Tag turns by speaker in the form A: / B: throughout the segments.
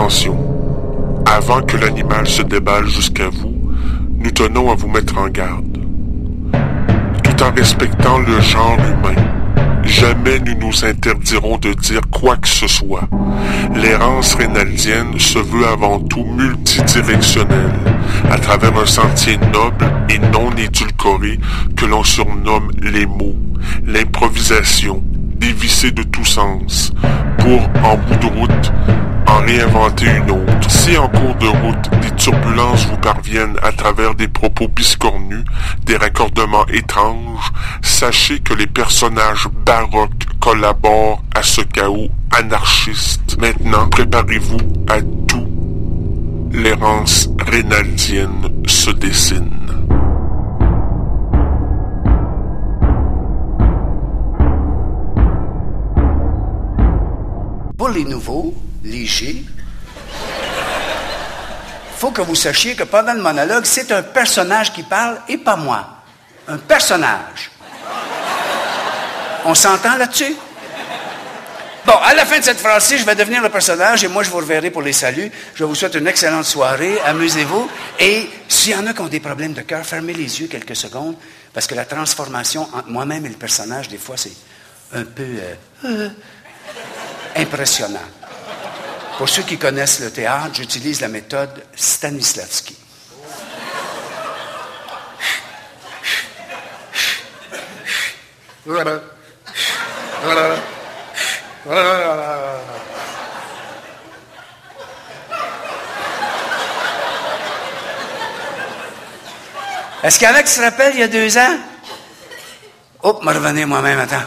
A: Attention, avant que l'animal se déballe jusqu'à vous, nous tenons à vous mettre en garde. Tout en respectant le genre humain, jamais nous nous interdirons de dire quoi que ce soit. L'errance rénaldienne se veut avant tout multidirectionnelle, à travers un sentier noble et non édulcoré que l'on surnomme les mots, l'improvisation, dévissée de tout sens, pour, en bout de route, en réinventer une autre. Si en cours de route, des turbulences vous parviennent à travers des propos biscornus, des raccordements étranges, sachez que les personnages baroques collaborent à ce chaos anarchiste. Maintenant, préparez-vous à tout. L'errance rénaldienne se dessine.
B: Pour les nouveaux, légers, faut que vous sachiez que pendant le monologue, c'est un personnage qui parle et pas moi. Un personnage. On s'entend là-dessus? Bon, à la fin de cette phrase-ci, je vais devenir le personnage et moi, je vous reverrai pour les saluts. Je vous souhaite une excellente soirée. Amusez-vous. Et s'il y en a qui ont des problèmes de cœur, fermez les yeux quelques secondes parce que la transformation entre moi-même et le personnage, des fois, c'est un peu impressionnant. Pour ceux qui connaissent le théâtre, j'utilise la méthode Stanislavski. Est-ce qu'il y en a qui se rappellent il y a 2 ans? Oh, me revenir moi-même, attends.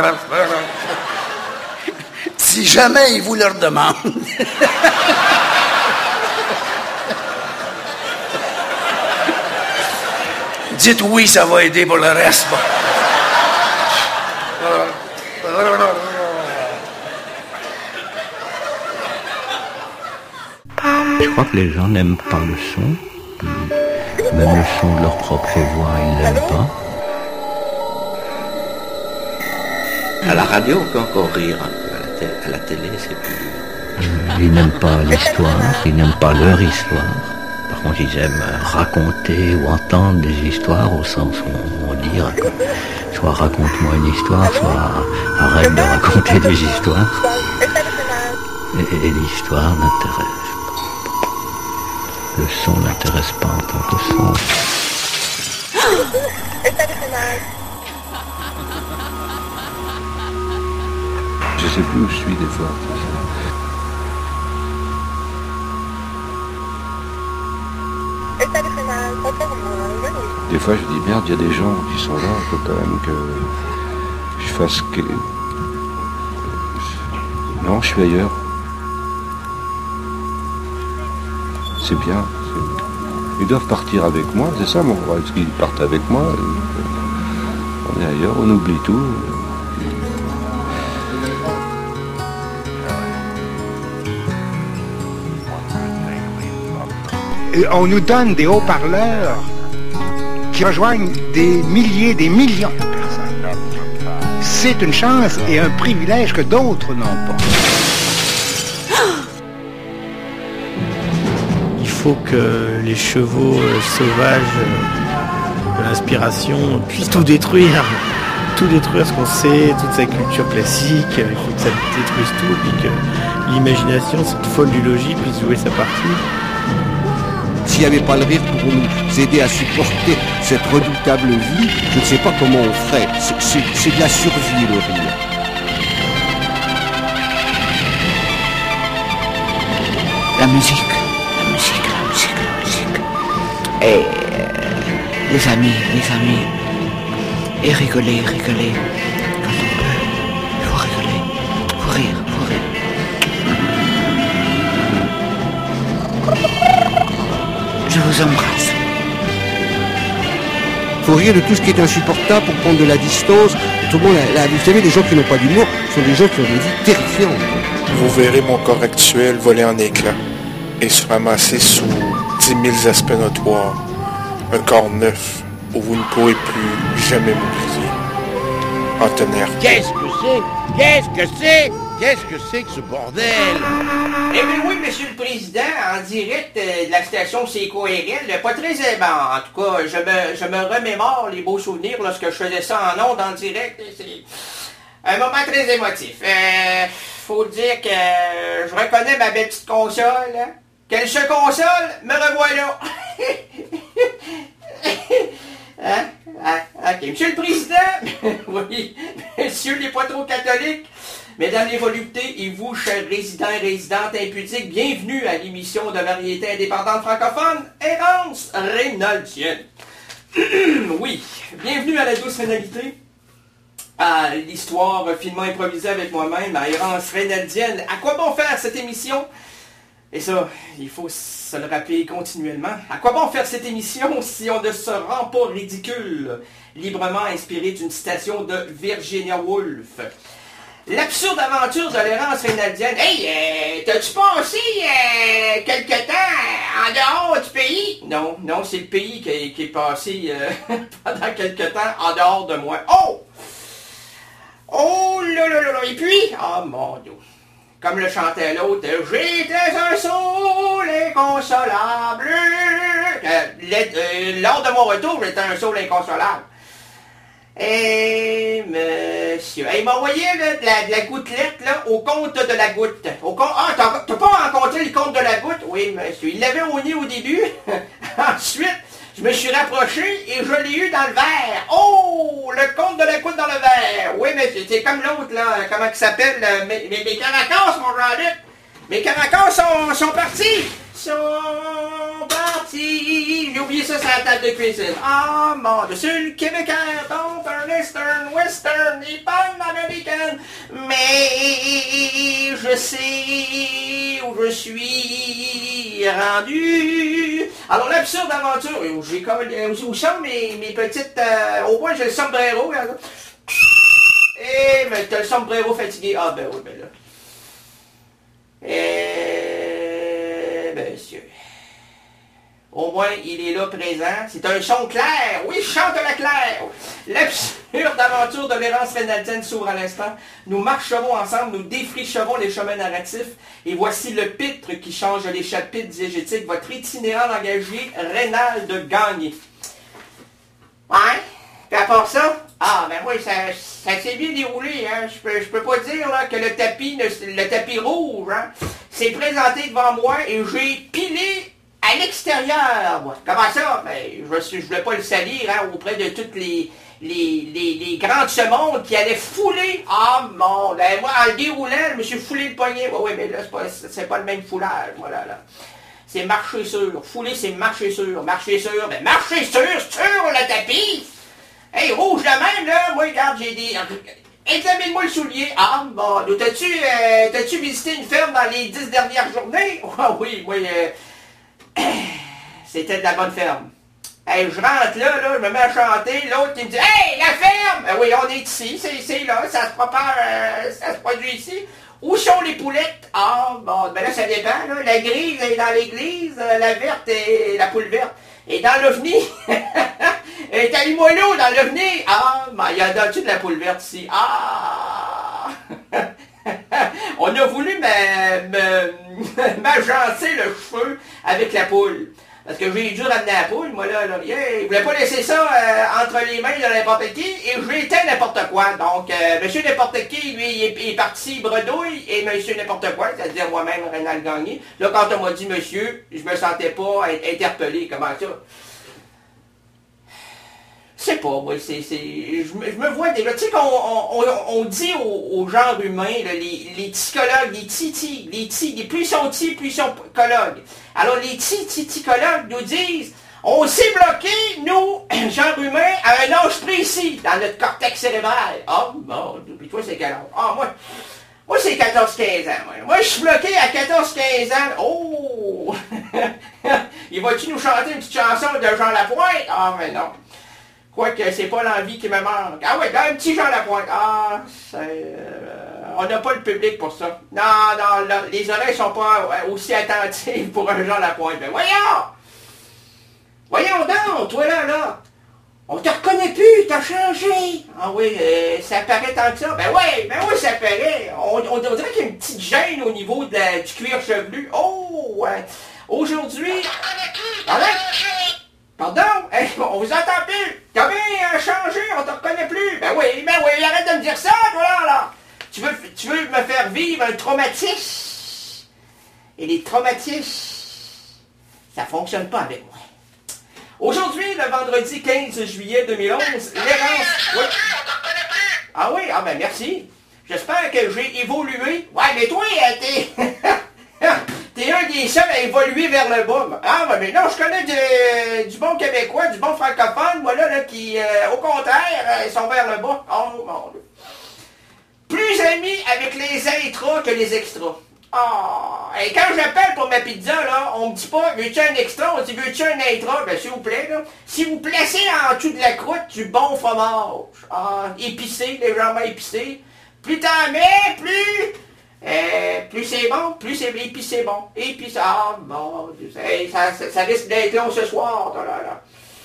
B: Si jamais ils vous le redemandent. Dites oui, ça va aider pour le reste. Bon.
C: Je crois que les gens n'aiment pas le son. Même le son de leur propre voix, ils l'aiment pas.
D: À la radio, on peut encore rire un peu. À la télé, c'est plus...
C: Ils n'aiment pas l'histoire, ils n'aiment pas leur histoire. Par contre, ils aiment raconter ou entendre des histoires au sens où on dit soit raconte-moi une histoire, soit arrête de raconter des histoires. Et l'histoire n'intéresse pas. Le son n'intéresse pas en tant que son.
E: Je sais plus où je suis des fois. Des fois je dis merde, il y a des gens qui sont là, il faut quand même que je fasse que... Non, je suis ailleurs. C'est bien. Ils doivent partir avec moi, c'est ça mon rôle, parce qu'ils partent avec moi. On est ailleurs, on oublie tout.
F: On nous donne des haut-parleurs qui rejoignent des milliers, des millions de personnes. C'est une chance et un privilège que d'autres n'ont pas.
G: Il faut que les chevaux sauvages de l'inspiration puissent tout détruire ce qu'on sait, toute sa culture classique. Il faut que ça détruise tout, puis que l'imagination, cette folle du logis, puisse jouer sa partie.
H: S'il n'y avait pas le rire pour nous aider à supporter cette redoutable vie, je ne sais pas comment on ferait. C'est de la survie, le rire.
I: La musique. Et les amis. Et rigoler. Quand on peut. Il faut rigoler. Faut rire. Je vous embrasse.
H: Il faut rire de tout ce qui est insupportable pour prendre de la distance. Tout le monde, vous savez, les gens qui n'ont pas d'humour sont des gens qui ont des vies terrifiantes.
J: Vous verrez mon corps actuel voler en éclats et se ramasser sous 10 000 aspects notoires. Un corps neuf où vous ne pourrez plus jamais m'oublier. En tonnerre.
K: Qu'est-ce que c'est? Qu'est-ce que c'est que ce bordel?
L: Eh bien oui, Monsieur le Président, en direct de la station CKRL, pas très aimant. En tout cas, je me remémore les beaux souvenirs lorsque je faisais ça en ondes, en direct. C'est un moment très émotif. Faut dire que je reconnais ma belle petite console. Hein? Qu'elle se console, me revoilà. Hein? Ok, Monsieur le Président, oui, Messieurs les pas trop catholiques, Mesdames les voluptés et vous, chers résidents et résidentes impudiques, bienvenue à l'émission de variété indépendante francophone, Errance Reynoldienne. Oui, bienvenue à la douce rénalité, à l'histoire finement improvisée avec moi-même, à Errance Reynoldienne. À quoi bon faire cette émission? Et ça, il faut se le rappeler continuellement. À quoi bon faire cette émission si on ne se rend pas ridicule? Librement inspiré d'une citation de Virginia Woolf. L'absurde aventure de l'errance reynoldienne. Hey, t'as-tu passé quelque temps en dehors du pays? Non, c'est le pays qui est passé pendant quelque temps en dehors de moi. Oh là là là là. Et puis, mon Dieu. Comme le chantait l'autre, j'étais un saule inconsolable. Lors de mon retour, j'étais un saule inconsolable. Monsieur, il m'a envoyé là, de la gouttelette là, au compte de la goutte. T'as pas rencontré le compte de la goutte? Oui, monsieur. Il l'avait au nez au début. Ensuite, je me suis rapproché et je l'ai eu dans le verre. Oh, le compte de la goutte dans le verre. Oui, monsieur, c'est comme l'autre là, comment il s'appelle? Mes caracas, mon Jean-Luc. Mes caracas sont partis. Sont partis. J'ai oublié ça sur la table de cuisine. Mon Dieu, c'est le Québécois, donc un Eastern, Western, et pas américaine. Mais je sais où je suis rendu. Alors, l'absurde aventure, j'ai comme, où sont mes petites, au moins j'ai le sombrero, regarde. Eh, mais t'as le sombrero fatigué. Ah, ben oui, ben là. Monsieur. Au moins, il est là présent. C'est un son clair. Oui, chante la claire. L'absurde aventure de l'errance reynoldienne s'ouvre à l'instant. Nous marcherons ensemble, nous défricherons les chemins narratifs. Et voici le pitre qui change les chapitres diégétiques. Votre itinérant engagé, Reynald Gagné. Ouais. Puis à part ça, ben oui, ça s'est bien déroulé, hein. Je peux pas dire là, que le tapis rouge, hein, s'est présenté devant moi et j'ai pilé à l'extérieur, moi. Comment ça? Ben, je voulais pas le salir, hein, auprès de toutes les grands de ce monde qui allaient fouler. Moi, en le déroulant, je me suis foulé le poignet. Oui, mais là, c'est pas le même foulage, voilà, là. C'est marcher sur. Fouler, c'est marcher sur. Marcher sur, ben marcher sur le tapis! Hey, rouge de même, là, moi, regarde, j'ai des... Examine-moi le soulier. T'as-tu visité une ferme dans les 10 dernières journées? Oui, c'était de la bonne ferme. Hey, je rentre là, je me mets à chanter, l'autre, il me dit, hey, la ferme! Oui, on est ici, c'est là, ça se prépare, ça se produit ici. Où sont les poulettes? Ben là, ça dépend, là. La grise est dans l'église, la verte est la poule verte. Et dans l'OVNI, et t'as les moineaux dans l'OVNI. Il y a dans-dessus de la poule verte ici. On a voulu m'agencer le cheveu avec la poule. Parce que j'ai dû ramener la poule, moi là. Il voulait pas laisser ça entre les mains de n'importe qui, et j'ai été n'importe quoi. Donc, monsieur n'importe qui, lui, il est parti bredouille, et monsieur n'importe quoi, c'est-à-dire moi-même, Reynald Gagné. Là, quand on m'a dit monsieur, je me sentais pas interpellé. Comment ça? Je sais pas, moi, je me vois déjà, tu sais qu'on dit au genre humain, là, les psychologues, les plus ils sont psychologues. Alors les psychologues nous disent, on s'est bloqué, nous, genre humain, à un âge précis, dans notre cortex cérébral. Bon, puis toi, c'est quel âge? Moi, c'est 14-15 ans, moi. Moi, je suis bloqué à 14-15 ans. Oh! Il va-tu nous chanter une petite chanson de Jean Lapointe? Mais non. Quoique, c'est pas l'envie qui me manque. Ouais, là, un petit Jean Lapointe. On n'a pas le public pour ça. Non, là, les oreilles sont pas aussi attentives pour un Jean Lapointe. Mais voyons donc, toi là. On te reconnaît plus, t'as changé. Ah oui, ça paraît tant que ça. Ben oui, ça paraît. On dirait qu'il y a une petite gêne au niveau du cuir chevelu. Oh, aujourd'hui... Pardon? Hey, on vous entend plus. T'as bien changé, on te reconnaît plus. Ben oui, arrête de me dire ça, voilà, là. Tu veux me faire vivre un traumatisme? Et les traumatismes, ça fonctionne pas avec moi. Aujourd'hui, le vendredi 15 juillet 2011, l'errance... Oui. Ah oui, ben merci. J'espère que j'ai évolué. Ouais, mais toi, t'es... T'es un des seuls à évoluer vers le bas. Ah, mais non, je connais du bon québécois, du bon francophone, moi là qui, au contraire, sont vers le bas. Oh mon Dieu. Plus amis avec les intras que les extras. Ah, et quand j'appelle pour ma pizza, là, on me dit pas, veux-tu un extra? On dit, veux-tu un intra? Ben, s'il vous plaît, là. Si vous placez en dessous de la croûte du bon fromage, épicé, légèrement épicé, plus t'en mets, plus c'est bon, plus c'est épicé bon. Épicé, bon, ça risque d'être long ce soir, là.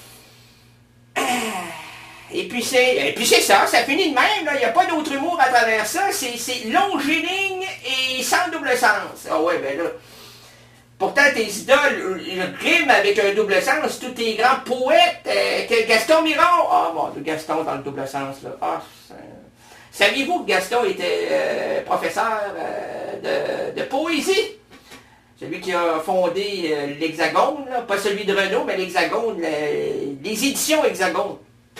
L: Et puis c'est ça finit de même, là, il n'y a pas d'autre humour à travers ça, c'est longiligne et sans double sens. Ah ouais, ben là, pourtant tes idoles riment avec un double sens, tous tes grands poètes, Gaston Miron, bon, Gaston dans le double sens, là, saviez-vous que Gaston était professeur de poésie? Celui qui a fondé l'Hexagone, là, pas celui de Renaud, mais l'Hexagone, les éditions Hexagone.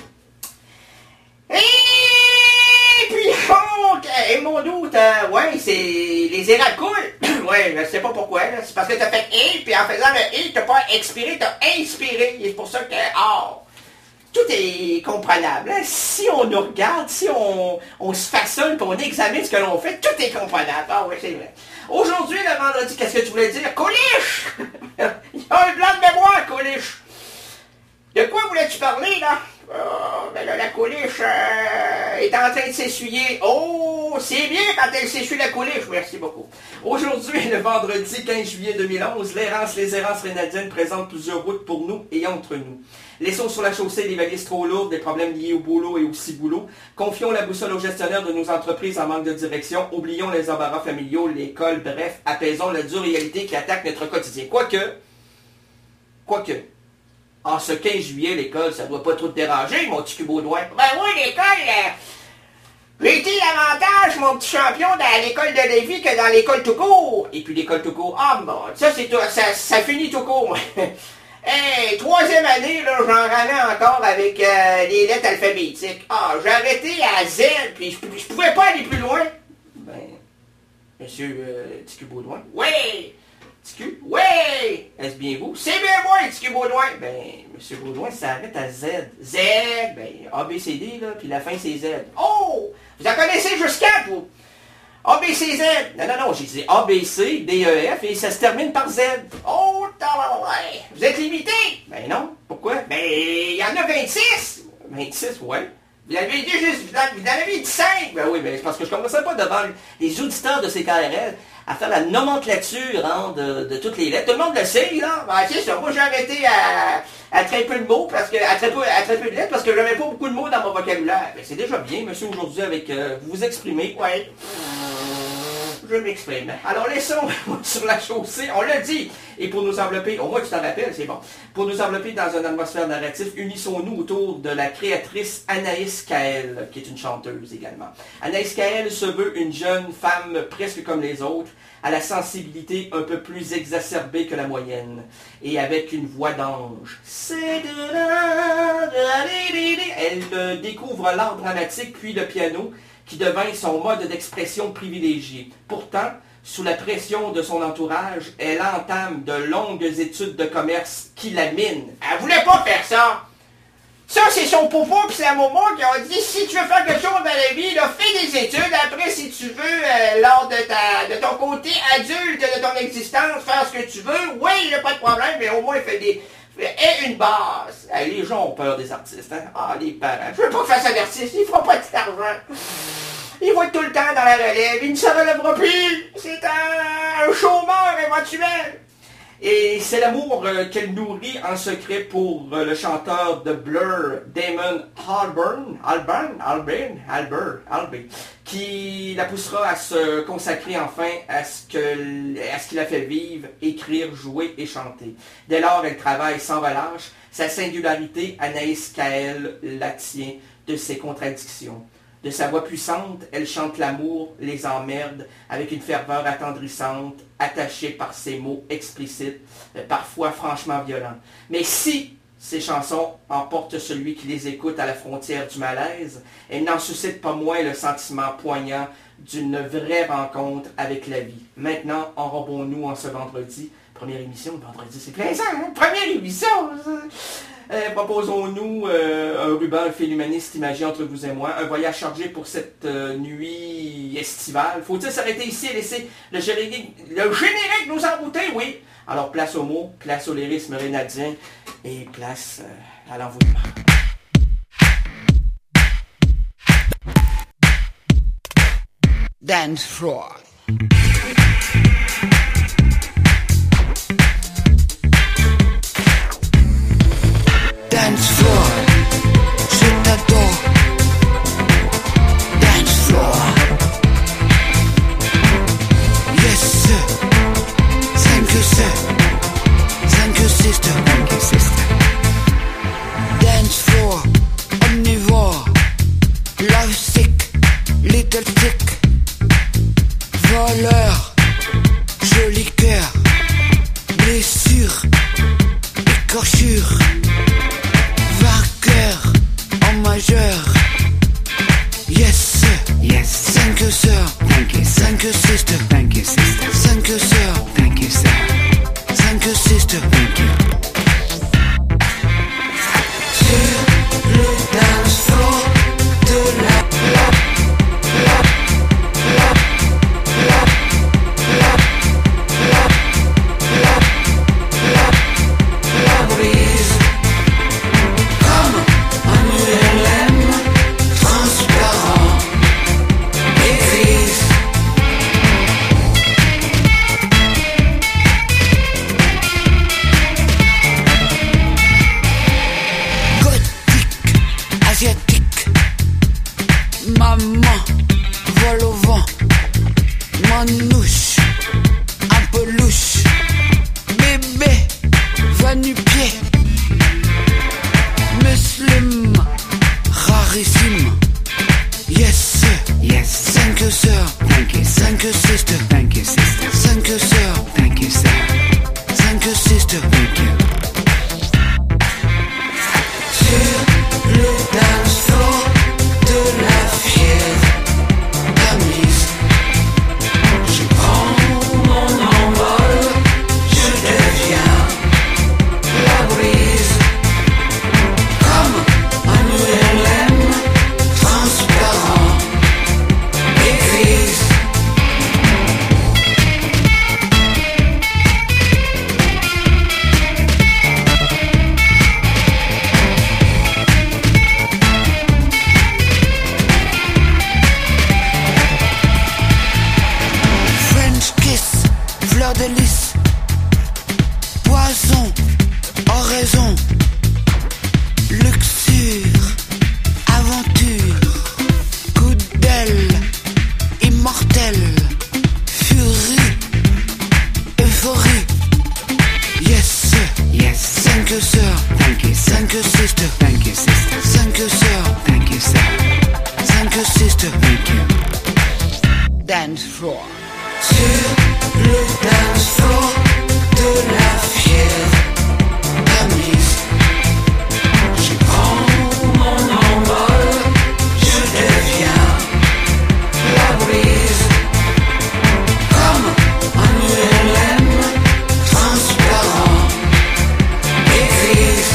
L: Et puis, mon doute, c'est les érats coulent. Ouais, je sais pas pourquoi, là. C'est parce que t'as fait puis en faisant le t'as pas expiré, t'as inspiré. Et c'est pour ça que, tout est comprenable. Hein? Si on nous regarde, si on se façonne et on examine ce que l'on fait, tout est comprenable. Ah oui, c'est vrai. Aujourd'hui, le vendredi, qu'est-ce que tu voulais dire? Coliche! Il y a un blanc de mémoire, Coliche. De quoi voulais-tu parler, là? Ben là, la Coliche est en train de s'essuyer. Oh, c'est bien quand elle s'essuie la Coliche. Merci beaucoup. Aujourd'hui, le vendredi 15 juillet 2011, les errances rénadiennes présentent plusieurs routes pour nous et entre nous. Laissons sur la chaussée des valises trop lourdes, des problèmes liés au boulot et au ciboulot. Confions la boussole aux gestionnaires de nos entreprises en manque de direction. Oublions les embarras familiaux, l'école, bref, apaisons la dure réalité qui attaque notre quotidien. Quoique, en ce 15 juillet, l'école, ça doit pas trop te déranger, mon petit Cubaudouin. Ben oui, l'école, j'ai été davantage, mon petit champion, dans l'école de Lévis que dans l'école tout court. Et puis l'école tout court, bon, ça c'est tout, ça finit tout court, moi. Hey, 3e année, là, j'en ramais encore avec les lettres alphabétiques. J'ai arrêté à Z, puis je pouvais pas aller plus loin. Ben, monsieur Ticu Baudouin. Oui! Ticu? Oui! Est-ce bien vous? C'est bien moi, Ticu Baudouin. Ben, monsieur Baudouin, ça arrête à Z. Z, ben, A, B, C, D, là, puis la fin, c'est Z. Oh! Vous en connaissez jusqu'à, vous? A, B, C, Z. Non, j'ai dit A, B, C, D, E, F, et ça se termine par Z. Oh, vous êtes limité? Ben non. Pourquoi? Ben, il y en a 26. 26, ouais. Vous avez dit juste, vous en avez dit 5. Ben oui, ben c'est parce que je ne commençais pas devant les auditeurs de CKRL à faire la nomenclature de toutes les lettres. Tout le monde le sait, là. Ben c'est ça. Moi, j'ai arrêté à très peu de mots, à très peu de lettres, parce que j'avais pas beaucoup de mots dans mon vocabulaire. Ben, c'est déjà bien, monsieur, aujourd'hui, avec vous vous exprimez. Ouais. Je m'exprime. Alors laissons sur la chaussée, on l'a dit, et pour nous envelopper, au moins tu t'en rappelles, c'est bon, pour nous envelopper dans une atmosphère narrative, unissons-nous autour de la créatrice Anaïs Kael, qui est une chanteuse également. Anaïs Kael se veut une jeune femme presque comme les autres, à la sensibilité un peu plus exacerbée que la moyenne, et avec une voix d'ange. Elle découvre l'art dramatique puis le piano, qui devint son mode d'expression privilégié. Pourtant, sous la pression de son entourage, elle entame de longues études de commerce qui la minent. Elle voulait pas faire ça! Ça, c'est son popo puis sa maman qui ont dit, si tu veux faire quelque chose dans la vie, là, fais des études. Après, si tu veux, lors de ton côté adulte de ton existence, faire ce que tu veux, oui, il n'y a pas de problème, mais au moins, fais une base. Les gens ont peur des artistes, hein? Les parents. Je veux pas faire ça d'artiste, ils feront pas de cet argent. Ils vont être tout le temps dans la relève, ils ne se relèveront plus. C'est un chômeur éventuel. Et c'est l'amour qu'elle nourrit en secret pour le chanteur de Blur, Damon Albarn, qui la poussera à se consacrer enfin à ce qui la fait vivre, écrire, jouer et chanter. Dès lors, elle travaille sans relâche. Sa singularité, Anaïs Kael la tient de ses contradictions. De sa voix puissante, elle chante l'amour, les emmerdes, avec une ferveur attendrissante, attachée par ses mots explicites, parfois franchement violents. Mais si ces chansons emportent celui qui les écoute à la frontière du malaise, elles n'en suscitent pas moins le sentiment poignant d'une vraie rencontre avec la vie. Maintenant, enrobons-nous en ce vendredi. Première émission de vendredi, c'est plaisant, hein? Première émission! Proposons-nous un ruban phénoméniste imagé entre vous et moi, un voyage chargé pour cette nuit estivale. Faut-il s'arrêter ici et laisser le générique nous embouter? Oui. Alors place aux mots, place au lyrisme rénadien et place à l'envoûtement.
I: Dance floor. Dance floor, je t'adore. Dance floor, yes sir. Thank you sir, thank you sister, thank you sister. Dance floor, omnivore, love sick, little sick, voleur, joli cœur, blessure, écorchure. Vainqueur en majeur. Yes, yes. Thank you, sir. Thank you, thank you, sister. Thank you, sister. Thank you, sir. Thank you, sir. Thank you, sister. Thank you. Sur le dance floor de la brise. Maman, vole au vent, manouche, un peu louche, bébé, va nu-pied, muslim, rarissime, yes, yes, thank you sir, thank you sister, thank you sister, thank you sir, thank you sir, thank you sister, thank you. Sur le dance floor de la fièvre Tamise, je prends mon envol, je deviens la brise, comme un ULM transparent et grise. French kiss, fleur de lys, poison, oraison, luxure, aventure, coup d'aile, immortel, furie, euphorie. Yes, yes, thank you sir, thank you sister, thank you sister, thank you sir, thank you sir, thank you sister, thank you. Dance floor. Sur le dance floor de la fièvre Tamise, je prends mon envol, je deviens la brise, comme un ULM transparent et grise.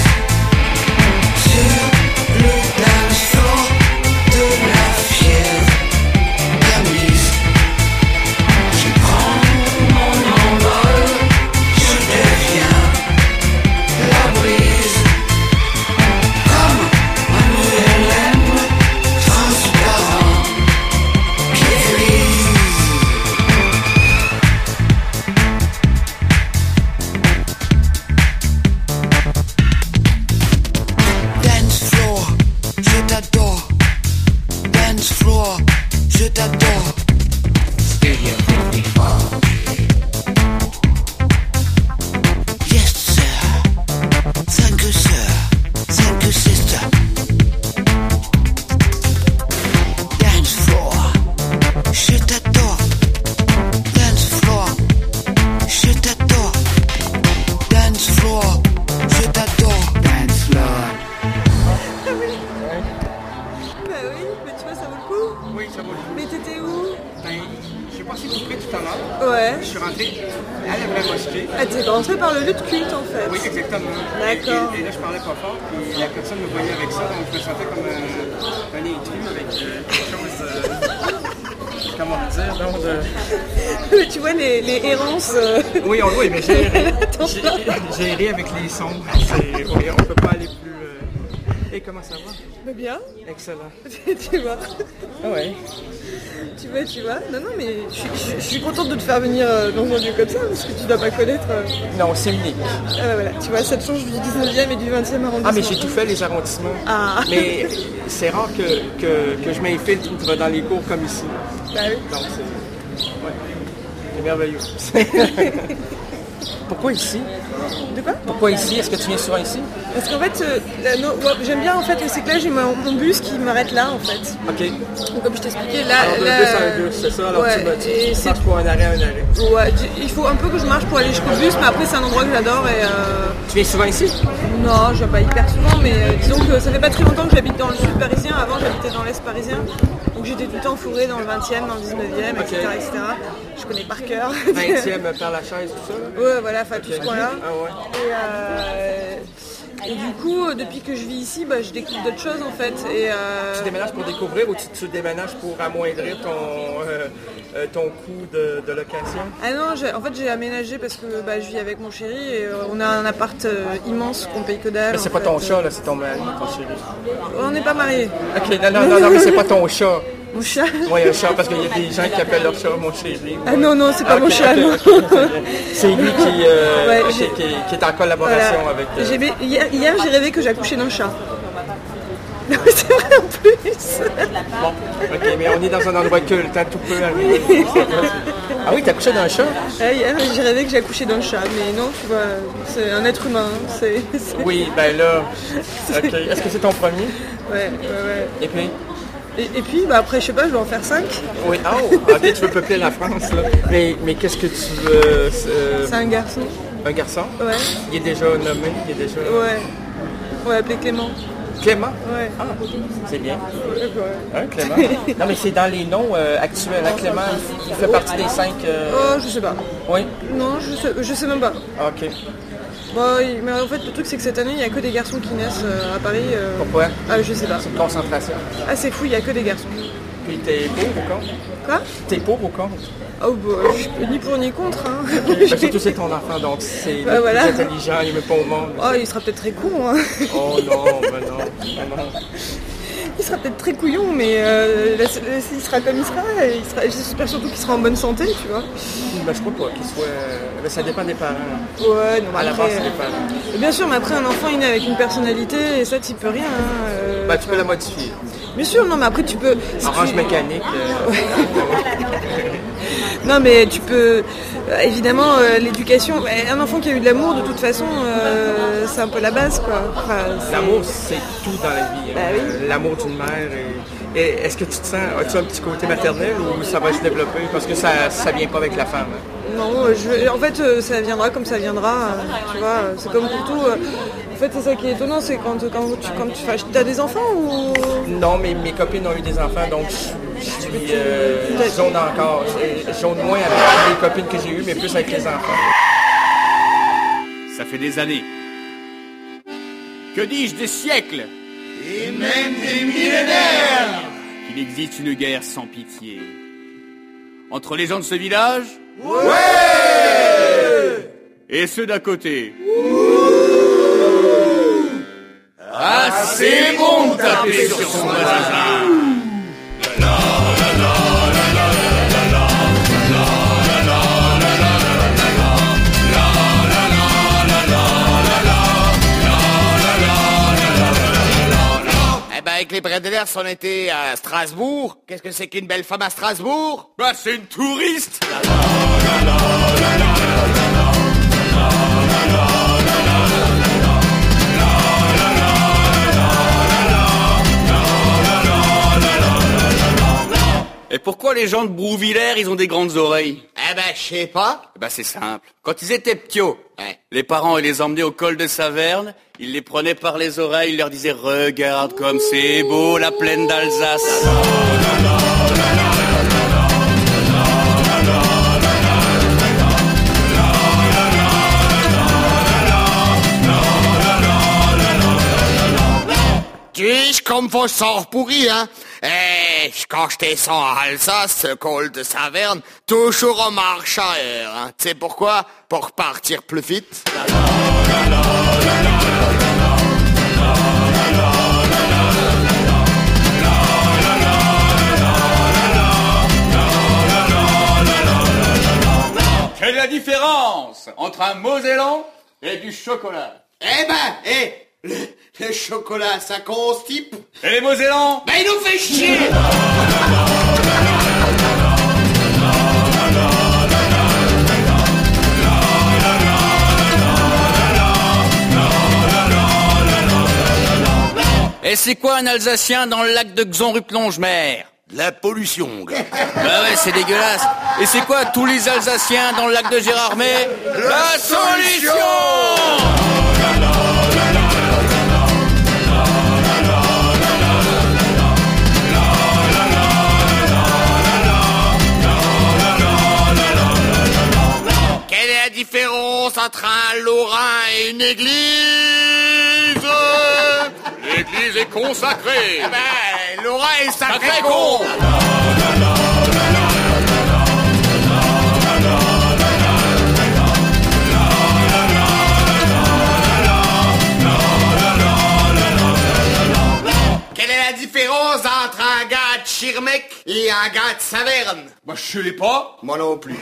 I: Sur le dance floor de la fièvre Tamise, je prends mon envol.
L: mosquée tout à l'heure.
M: Ouais.
L: Je suis rentré à la vraie mosquée.
M: Ah, t'es rentré par le lieu de culte en fait.
L: Oui, exactement.
M: D'accord.
L: Et là, je parlais pas fort, puis la personne me voyait avec ça, donc je me sentais comme un intrus avec quelque chose. Comment dire, donc
M: Tu vois les errances.
L: Oui, mais j'ai ri avec les sons. Oui, on peut pas aller plus. Et comment ça va?
M: Bien.
L: Excellent.
M: Tu vois.
L: Ah ouais.
M: Tu vois. Non, mais je suis contente de te faire venir dans un lieu comme ça, parce que tu dois pas connaître.
L: Non, c'est unique.
M: Voilà, tu vois, ça te change du 19e et du 20e arrondissement.
L: Ah, mais j'ai tout fait, les arrondissements.
M: Ah.
L: Mais c'est rare que je m'infiltre dans les cours comme ici.
M: Bah oui.
L: Donc, c'est merveilleux. Pourquoi ici?
M: De quoi?
L: Pourquoi ici? Est-ce que tu viens souvent ici?
M: Parce qu'en fait, j'aime bien en fait, c'est que là j'ai mon bus qui m'arrête là en fait.
L: Ok.
M: Donc comme je t'expliquais, là...
L: Alors de bus à un bus, c'est ça? Alors
M: ouais,
L: tu marches pour un arrêt.
M: Ouais, il faut un peu que je marche pour aller jusqu'au bus, mais après c'est un endroit que j'adore et...
L: Tu viens souvent ici?
M: Non, je viens pas hyper souvent, mais disons que ça fait pas très longtemps que j'habite dans le sud parisien. Avant j'habitais dans l'est parisien. Donc j'étais tout le temps fourrée dans le 20e, dans le 19e, etc. Je connais par cœur.
L: 20e, Père-Lachaise, tout ça?
M: Ouais, voilà, enfin tout ce coin-là.
L: Ah ouais.
M: Et du coup, depuis que je vis ici, je découvre d'autres choses en fait.
L: Tu déménages pour découvrir ou tu déménages pour amoindrir ton coût de location?
M: Ah non, en fait j'ai aménagé parce que je vis avec mon chéri et on a un appart immense qu'on paye que dalle.
L: Mais c'est pas ton chat là, c'est ton mari, ton chéri.
M: On n'est pas mariés.
L: Ok, non, mais c'est pas ton chat.
M: Mon chat?
L: Oui, un chat, parce qu'il y a des gens qui appellent leur chat mon chéri.
M: Ah non, c'est pas mon chat, non.
L: C'est lui qui est en collaboration avec...
M: Hier, j'ai rêvé que j'accouchais d'un chat. Non, c'est vrai en plus.
L: Bon, ok, mais on est dans un endroit culte, tout peut arriver. Ah oui, t'as accouché d'un chat?
M: Hier, j'ai rêvé que j'accouchais d'un chat, mais non, tu vois, c'est un être humain.
L: Oui, ben là, ok. Est-ce que c'est ton premier?
M: Ouais.
L: Et puis?
M: Et puis, après, je sais pas, je vais en faire 5.
L: Oui, ok, tu veux peupler la France, là. Mais qu'est-ce que tu veux...
M: C'est un garçon.
L: Un garçon?
M: Ouais.
L: Il est déjà nommé,
M: Ouais. On va l'appeler Clément.
L: Clément?
M: Ouais.
L: Ah, c'est bien.
M: Ouais.
L: Hein, Clément? Non, mais c'est dans les noms actuels, hein, Clément, il fait partie des 5...
M: Oh, je sais pas.
L: Oui?
M: Non, je sais même pas.
L: Ok.
M: Mais en fait, le truc, c'est que cette année, il n'y a que des garçons qui naissent à Paris.
L: Pourquoi?
M: Ah, je sais pas.
L: C'est une concentration.
M: Ah, c'est fou, il n'y a que des garçons.
L: Puis t'es pour ou contre?
M: Quoi?
L: T'es pour ou contre?
M: Oh, je suis ni pour ni contre, hein.
L: Surtout c'est ton enfant, donc c'est
M: voilà.
L: plus intelligent, il met pas au monde.
M: Oh, il sera peut-être très con, hein.
L: Oh non.
M: Il sera peut-être très couillon, mais il sera comme il sera. J'espère surtout qu'il sera en bonne santé, tu vois.
L: Je crois pas qu'il soit... Mais ça dépend des parents.
M: Ouais, non, mais
L: à la
M: après,
L: base, c'est des parents.
M: Bien sûr, mais après, un enfant, il est avec une personnalité, et ça, tu peux rien. Hein,
L: tu peux la modifier.
M: Bien sûr, non, mais après, tu peux...
L: Orange mécanique.
M: Non, mais tu peux... évidemment, l'éducation... Un enfant qui a eu de l'amour, de toute façon, c'est un peu la base, quoi.
L: L'amour, c'est tout dans la vie.
M: Oui.
L: L'amour d'une mère. Et est-ce que tu te sens... As-tu un petit côté maternel ou ça va se développer? Parce que ça vient pas avec la femme.
M: Non, en fait, ça viendra comme ça viendra. Tu vois, c'est comme pour tout. En fait, c'est ça qui est étonnant, c'est quand tu as des enfants ou...
L: Non, mais mes copines ont eu des enfants, donc je suis jaune encore. Jaune moins avec les copines que j'ai eues, mais plus avec les enfants.
N: Ça fait des années. Que dis-je, des siècles.
I: Et même des millénaires.
N: Qu'il existe une guerre sans pitié. Entre les gens de ce village.
I: Ouais.
N: Et ceux d'à côté.
I: Ah, c'est bon de taper sur son voisin.
K: Avec les Bredlers, on était à Strasbourg. Qu'est-ce que c'est qu'une belle femme à Strasbourg?
N: C'est une touriste. Et pourquoi les gens de Brouvillers, ils ont des grandes oreilles?
K: Je sais pas.
N: C'est simple. Quand ils étaient ptios, les parents, ils les emmenaient au col de Saverne, ils les prenaient par les oreilles, ils leur disaient « Regarde comme c'est beau, la plaine d'Alsace ».
K: comme vos sorts pourris, hein. Quand j'étais sans Alsace, col de Saverne, toujours en marche arrière, hein. Tu sais pourquoi? Pour partir plus vite.
N: Quelle est la différence entre un Mosellan et du chocolat?
K: Le chocolat, ça constipe.
N: Et les Mosellans?
K: Ben, il nous fait chier.
N: Et c'est quoi un Alsacien dans le lac de Xonrup-Longemer?
O: La pollution, gars.
N: Bah ouais, c'est dégueulasse. Et c'est quoi tous les Alsaciens dans le lac de Gérardmer? La solution!
K: Quelle est la différence entre un Lorrain et une église?
N: L'église est consacrée.
K: Eh ben, Lorrain est sacré
N: Sacré
K: con.
N: con.
K: Quelle est la différence entre un gars de Schirmeck et un gars de Saverne?
N: Bah je sais pas.
K: Moi non plus.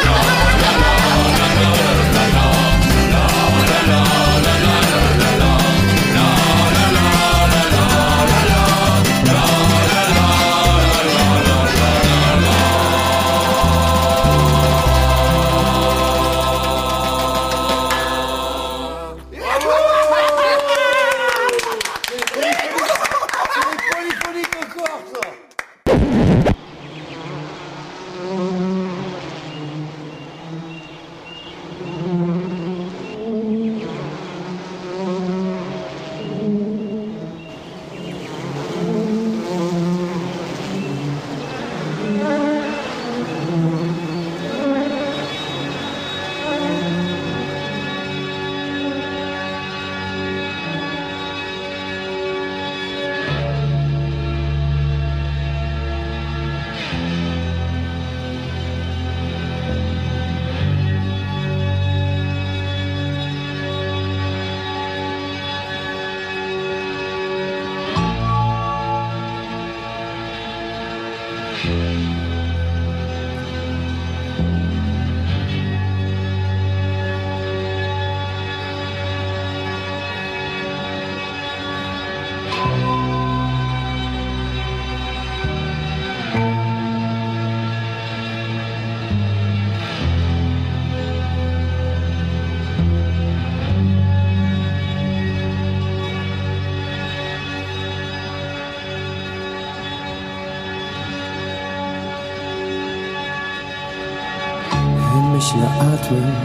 P: mich nur atmen,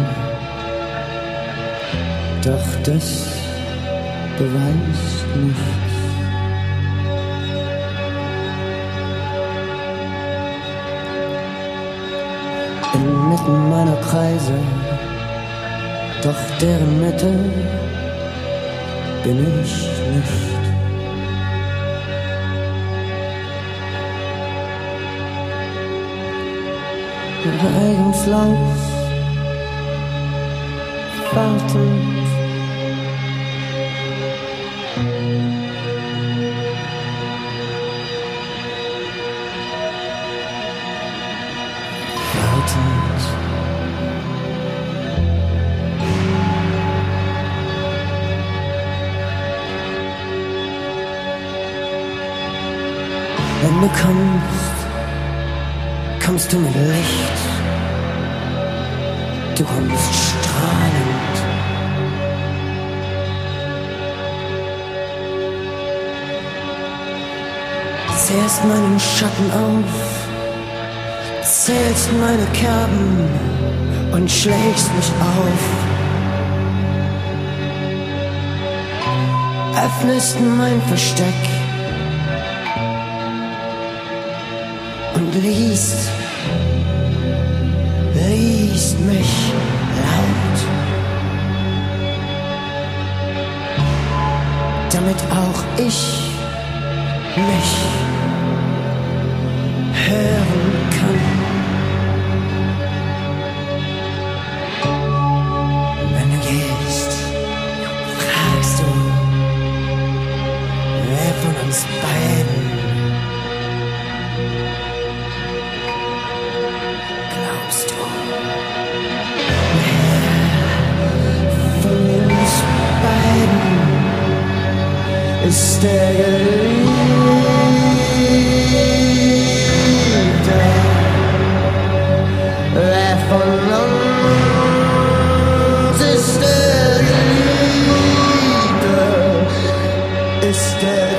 P: doch das beweist nichts. Inmitten meiner Kreise, doch deren Mitte bin ich nicht. Regenslos, wartend, wartend. Wenn du kommst du mit Licht, du kommst strahlend. Zählst meinen Schatten auf, zählst meine Kerben und schlägst mich auf. Öffnest mein Versteck und liest mich laut, damit auch ich mich hören kann. Wenn du gehst, fragst du, wer von uns beiden glaubst du? Wer von uns beiden ist der Geliebte? Wer von uns ist der Geliebte? Ist der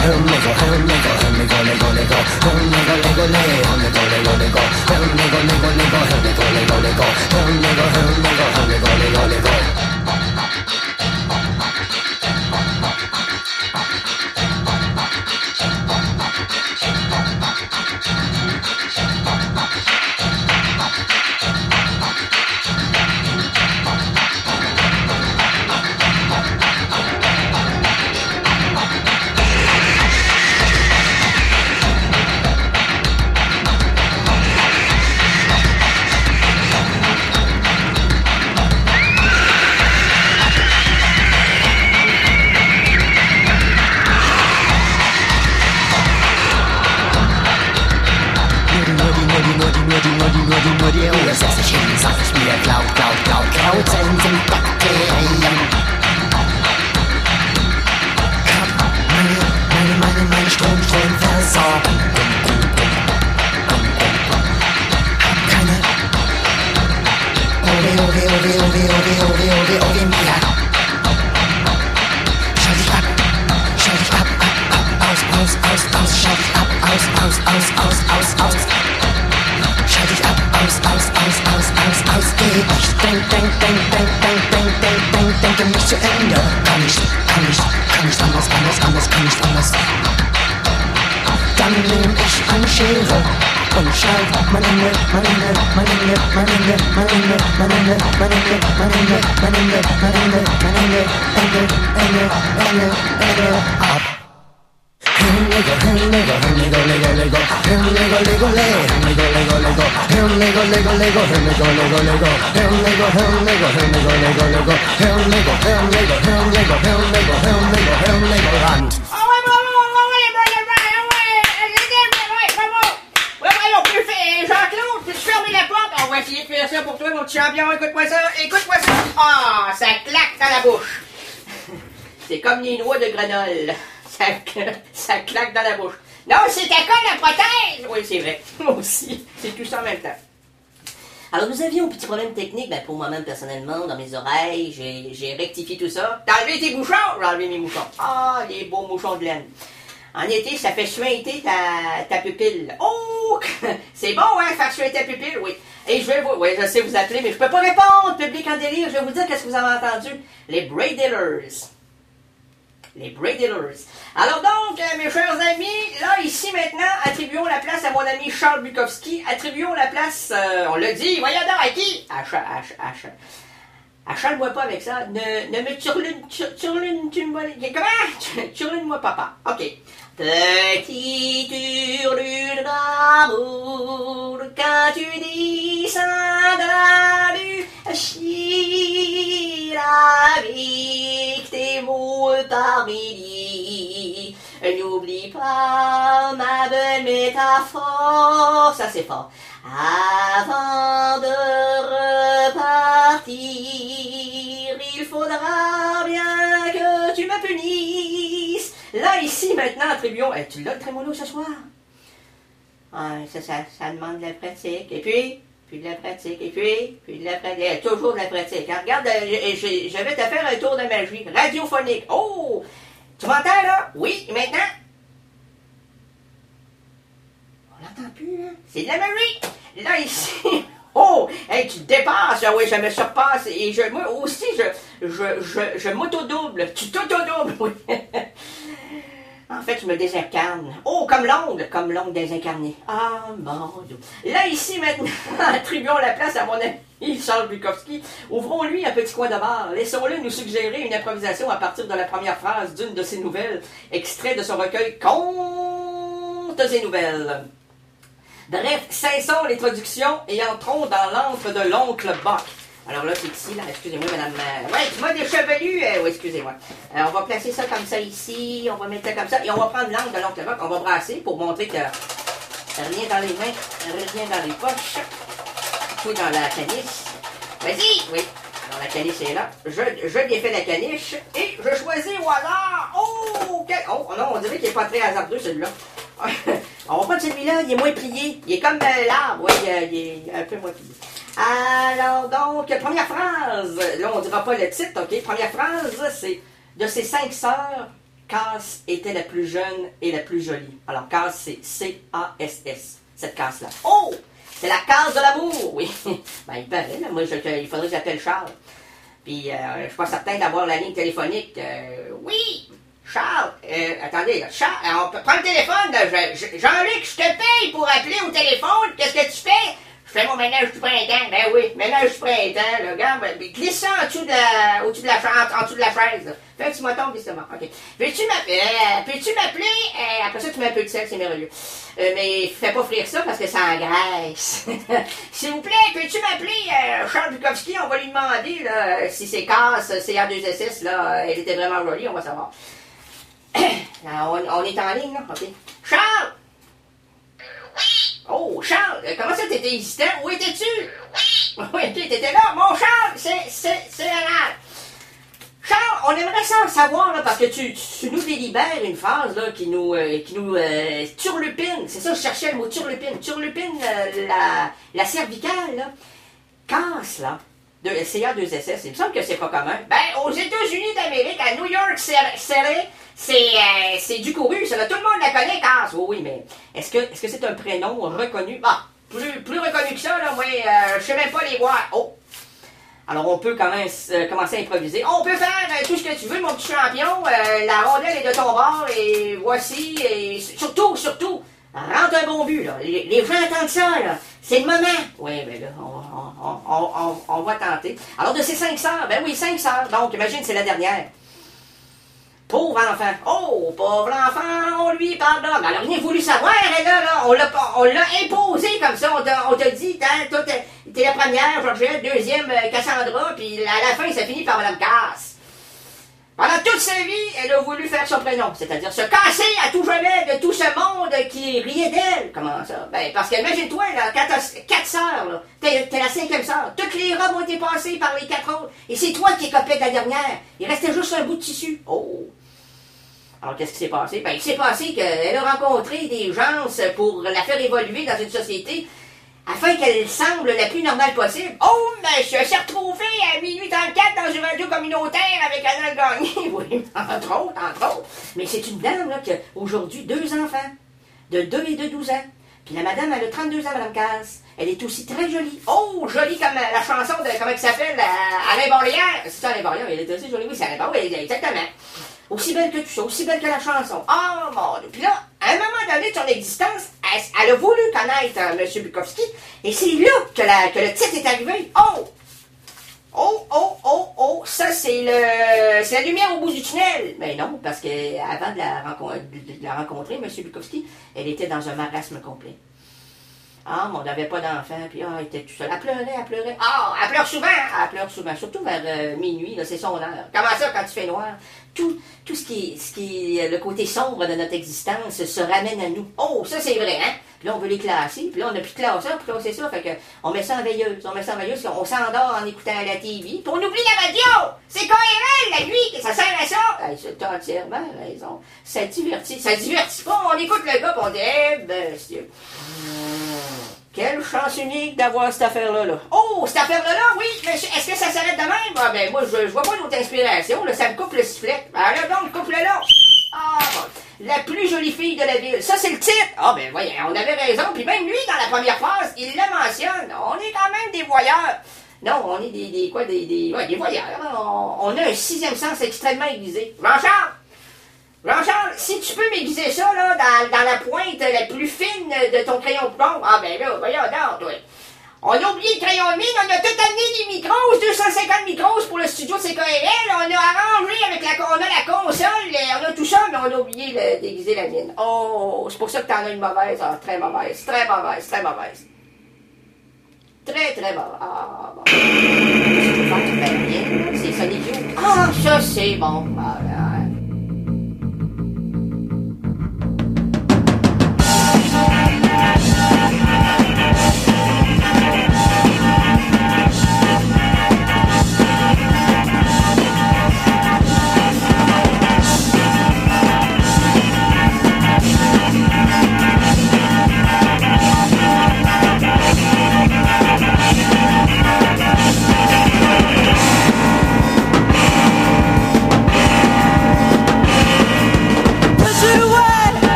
L: Jean-Claude, peux-tu fermer la porte? On va essayer de faire ça pour toi, mon petit champion. Écoute-moi ça, écoute-moi ça. Ah, ça claque dans la bouche. C'est comme les noix de Grenoble. Ça claque dans la bouche. Non, c'est ta colle à prothèse! Oui, c'est vrai. Moi aussi. C'est tout ça en même temps.
O: Alors, nous avions un petit problème technique, ben, pour moi-même, personnellement, dans mes oreilles. J'ai rectifié tout ça.
L: T'as enlevé tes bouchons? J'ai enlevé mes mouchons. Ah, les beaux mouchons de laine. En été, ça fait suinter ta pupille. Oh! C'est bon, hein, faire suinter ta pupille, oui. Et je vais vous... Oui, je sais vous appeler, mais je peux pas répondre, public en délire. Je vais vous dire qu'est-ce que vous avez entendu. Les Braid Dealers. Les Braid Dealers. Alors donc, mes chers amis, là, ici, maintenant, attribuons la place à mon ami Charles Bukowski. Attribuons la place, on l'a dit, voyons donc, à qui? Achale-moi pas avec ça. Ne me turlune-moi papa. OK. Petite hurlure d'amour, quand tu descends de la rue, chire avec tes mots par midi. N'oublie pas ma belle métaphore, ça c'est fort. Avant de repartir, il faudra bien que tu me punisses. Là, ici, maintenant, attribuons... tu l'as le trémolo ce soir? Ça demande de la pratique. Et puis de la pratique. Et puis de la pratique. Toujours de la pratique. Alors, regarde, je vais te faire un tour de magie. Radiophonique. Oh! Tu m'entends, là? Oui, maintenant? On l'entend plus, hein? C'est de la magie! Là, ici... Oh! Hey, tu te dépasses! Ah oui, je me surpasse. Et moi aussi, je m'auto-double. Tu t'auto-doubles, oui. En fait, je me désincarne. Oh, comme l'ongle désincarné. Ah, mon Dieu. Là, ici, maintenant, attribuons la place à mon ami Charles Bukowski. Ouvrons-lui un petit coin de bar. Laissons-le nous suggérer une improvisation à partir de la première phrase d'une de ses nouvelles, extrait de son recueil Contes et nouvelles. Bref, cessons les traductions et entrons dans l'antre de l'oncle Buck. Alors là, c'est ici, là, excusez-moi, madame... Ouais, tu m'as déchevelu, oui, excusez-moi. On va placer ça comme ça ici, on va mettre ça comme ça, et on va prendre l'angle de l'oncle Buck, on va brasser pour montrer que rien dans les mains, rien dans les poches, tout dans la caniche. Vas-y, oui. Alors la caniche est là, je défais la caniche, et je choisis au hasard. Oh, oh non, on dirait qu'il n'est pas très hasardeux, celui-là. On va prendre celui-là, il est moins plié. Il est comme l'arbre, oui, il est un peu moins plié. Alors donc, première phrase, là on ne dira pas le titre, ok? Première phrase, c'est de ces 5 sœurs,
O: Cass était la plus jeune et la plus jolie. Alors, Cass, c'est C-A-S-S, cette Cass-là. Oh! C'est la Cass de l'amour, oui. Ben, il paraît, là. Moi, il faudrait que j'appelle Charles. Puis, je suis pas certain d'avoir la ligne téléphonique. Oui! Charles, attendez, là. Charles, on peut prendre le téléphone, là. Jean-Luc, je te paye pour appeler au téléphone. Qu'est-ce que tu fais? Je fais mon ménage du printemps. Ben oui, ménage du printemps, là. Regarde, glisse ça en dessous de la, en dessous de la chaise, là. Fais un petit moton, glissement. OK. Peux-tu m'appeler? Après ça, tu mets un peu de sel, c'est merveilleux. Mais fais pas frire ça parce que ça engraisse. S'il vous plaît, peux-tu m'appeler Charles Bukowski? On va lui demander, là, si c'est Cass, CA2SS, là, elle était vraiment jolie, on va savoir. On est en ligne, là. OK. Charles! Oh, Charles, comment ça t'étais hésitant? Où étais-tu? Oui, t'étais là. Mon Charles, c'est Renard. Charles, on aimerait ça savoir, là, parce que tu nous délibères une phrase, là, qui nous turlupine. C'est ça, je cherchais le mot turlupine. Turlupine, la cervicale, là. Cass, là. De CA2SS, il me semble que c'est pas commun. Ben, aux États-Unis d'Amérique, à New York, c'est du couru, ça, là. Tout le monde la connaît, Cass. Oui, mais est-ce que c'est un prénom reconnu? Ah, plus reconnu que ça, là, moi, je sais même pas les voir. Oh! Alors, on peut quand même commencer à improviser. On peut faire tout ce que tu veux, mon petit champion. La rondelle est de ton bord, et voici, et surtout, rentre un bon but, là. Les gens attendent ça, là. C'est le moment. Oui, ben là, on va tenter. Alors, de ces 5 sœurs, ben oui, 5 sœurs. Donc, imagine, c'est la dernière. Pauvre enfant. Oh, pauvre enfant, on lui pardonne. Elle n'a rien voulu savoir, elle, là. On l'a imposé comme ça. On t'a dit, toi, t'es la première, Georgette, deuxième, Cassandra, puis à la fin, ça finit par Madame Cass. Pendant toute sa vie, elle a voulu faire son prénom, c'est-à-dire se casser à tout jamais de tout ce monde qui riait d'elle. Comment ça? Ben, parce qu'imagine-toi, là, quand t'as 4 sœurs, là, t'es la 5e sœur, toutes les robes ont été passées par les 4 autres, et c'est toi qui es copée de la dernière. Il restait juste un bout de tissu. Oh! Alors, qu'est-ce qui s'est passé? Ben, il s'est passé qu'elle a rencontré des gens pour la faire évoluer dans une société afin qu'elle semble la plus normale possible. Oh, mais je suis retrouvée à minuit 34 dans une radio communautaire avec Anna Gagné. Oui, entre autres. Mais c'est une dame, là, qui a aujourd'hui 2 enfants, de 2 et de 12 ans. Puis la madame, elle a 32 ans, Madame Cass. Elle est aussi très jolie. Oh, jolie comme la chanson de, comment elle s'appelle, Alain Borlière. C'est ça, Alain Borlière, elle est aussi jolie. Oui, c'est Alain Borlière, oui, exactement. Aussi belle que tout ça, aussi belle que la chanson. Oh, mon Dieu. Puis là, à un moment donné de son existence, elle a voulu connaître M. Bukowski, et c'est là que le titre est arrivé. Oh, ça c'est la lumière au bout du tunnel. Mais non, parce que avant de la rencontrer, M. Bukowski, elle était dans un marasme complet. Ah, mais on n'avait pas d'enfant, puis elle était tout seule. Elle pleurait. Ah, elle pleure souvent, surtout vers minuit, là, c'est son heure. Comment ça, quand il fait noir? Tout ce qui est le côté sombre de notre existence se ramène à nous. Oh, ça c'est vrai, hein? Puis là, on veut les classer, puis là, on n'a plus de classeur, puis là, c'est ça, fait que on met ça en veilleuse, on s'endort en écoutant la TV, puis on oublie la radio! C'est KRL, la nuit, que ça sert à ça! Hey, t'as entièrement raison. Ça divertit pas, on écoute le gars, puis on dit, monsieur. Quelle chance unique d'avoir cette affaire-là, là. Oh, cette affaire-là, oui, mais est-ce que ça s'arrête de même? Ah, ben, moi, je vois pas d'autre inspiration, là, ça me coupe le sifflet. Alors donc, coupe-le là. Ah, bon. La plus jolie fille de la ville. Ça, c'est le titre. Ah, ben, voyez, on avait raison. Puis même lui, dans la première phrase, il le mentionne. On est quand même des voyeurs. Non, on est des voyeurs. On a un 6e sens extrêmement aiguisé. Jean-Charles, si tu peux m'aiguiser ça, là, dans la pointe la plus fine de ton crayon de plomb. Ah, ben là, voyons donc, toi. On a oublié le crayon de mine, on a tout amené des micros, 250 micros pour le studio de CKRL, on a arrangé avec on a la console, on a tout ça, mais on a oublié de déguiser la mine. Oh, c'est pour ça que t'en as une mauvaise, très mauvaise. Très, très mauvaise. Ah, bon. C'est Sonic Youth. Ah, ça, c'est bon.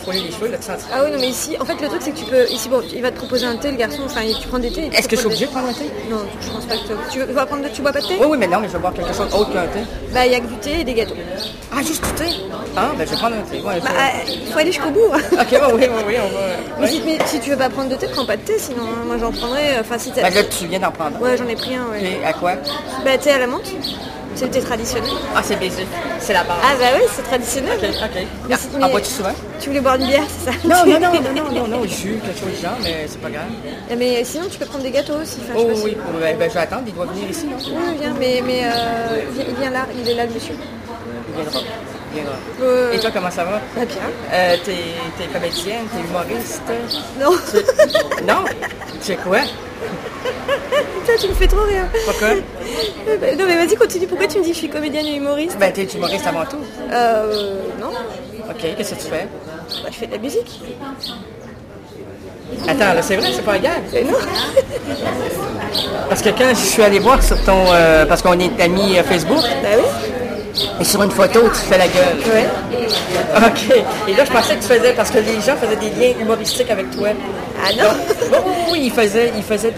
Q: poiler les cheveux, là, tu sens.
M: Ah oui, non, mais ici, en fait, le truc, c'est que tu peux. Ici, bon, il va te proposer un thé, le garçon, enfin, tu prends des thés.
Q: Est-ce que je suis obligée de prendre un thé?
M: Non, je pense pas que tu vas prendre tu bois pas de thé?
Q: Oui, mais non, mais je vais boire quelque chose autre qu'un thé.
M: Bah, il y a que du thé et des gâteaux.
Q: Ah, juste du thé? Ah, ben, je vais prendre un thé. Ouais,
M: bah, il faut aller jusqu'au bout.
Q: Ok, oui, on va.
M: Mais si tu veux pas prendre de thé, prends pas de thé, sinon, moi, j'en prendrais. Enfin, si
Q: ben, là, tu viens d'en prendre.
M: Ouais, j'en ai pris un, ouais.
Q: Et à quoi?
M: Bah, thé à la menthe. C'est le thé traditionnel.
Q: Ah, c'est basique. C'est la base.
M: Ah, bah oui, c'est traditionnel.
Q: Ok. En bois-tu souvent?
M: Tu voulais boire une bière, c'est ça?
Q: Non, jus, quelque chose de genre, mais c'est pas grave.
M: Mais sinon, tu peux prendre des gâteaux aussi. Enfin,
Q: oh oui, ben, je vais attendre, il doit venir ici, non?
M: Oui, viens, il vient là, il est là, le monsieur.
Q: Il viendra. Et toi, comment ça va?
M: Bah, bien.
Q: T'es comédienne, t'es humoriste?
M: Non.
Q: Non? Tu es quoi?
M: Putain, tu me fais trop rire.
Q: Pourquoi?
M: Non, mais vas-y, continue. Pourquoi tu me dis que je suis comédienne et humoriste?
Q: Ben, t'es humoriste avant tout.
M: Non.
Q: Ok, qu'est-ce que tu fais?
M: Bah, je fais de la musique.
Q: Attends, là, c'est vrai, c'est pas un gag?
M: Non.
Q: Parce que quand je suis allé voir sur ton... parce qu'on est amis Facebook.
M: Bah oui.
Q: Et sur une photo, tu fais la gueule.
M: Ouais.
Q: Ok. Et là, je pensais que tu faisais... Parce que les gens faisaient des liens humoristiques avec toi.
M: Ah non?
Q: Oui, ils faisaient des...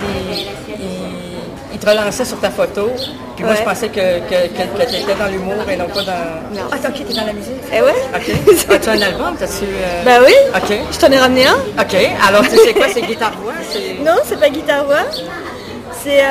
Q: Ils te relançaient sur ta photo. Puis moi, je pensais que tu étais dans l'humour et non pas dans...
M: Non.
Q: Ah, ok, t'es dans la musique?
M: Eh ouais.
Q: Ok. As-tu un album? T'as-tu...
M: Bah oui.
Q: Ok.
M: Je t'en ai ramené un.
Q: Ok. Alors, tu sais quoi? C'est guitare-voix?
M: Non, c'est pas guitare-voix. C'est...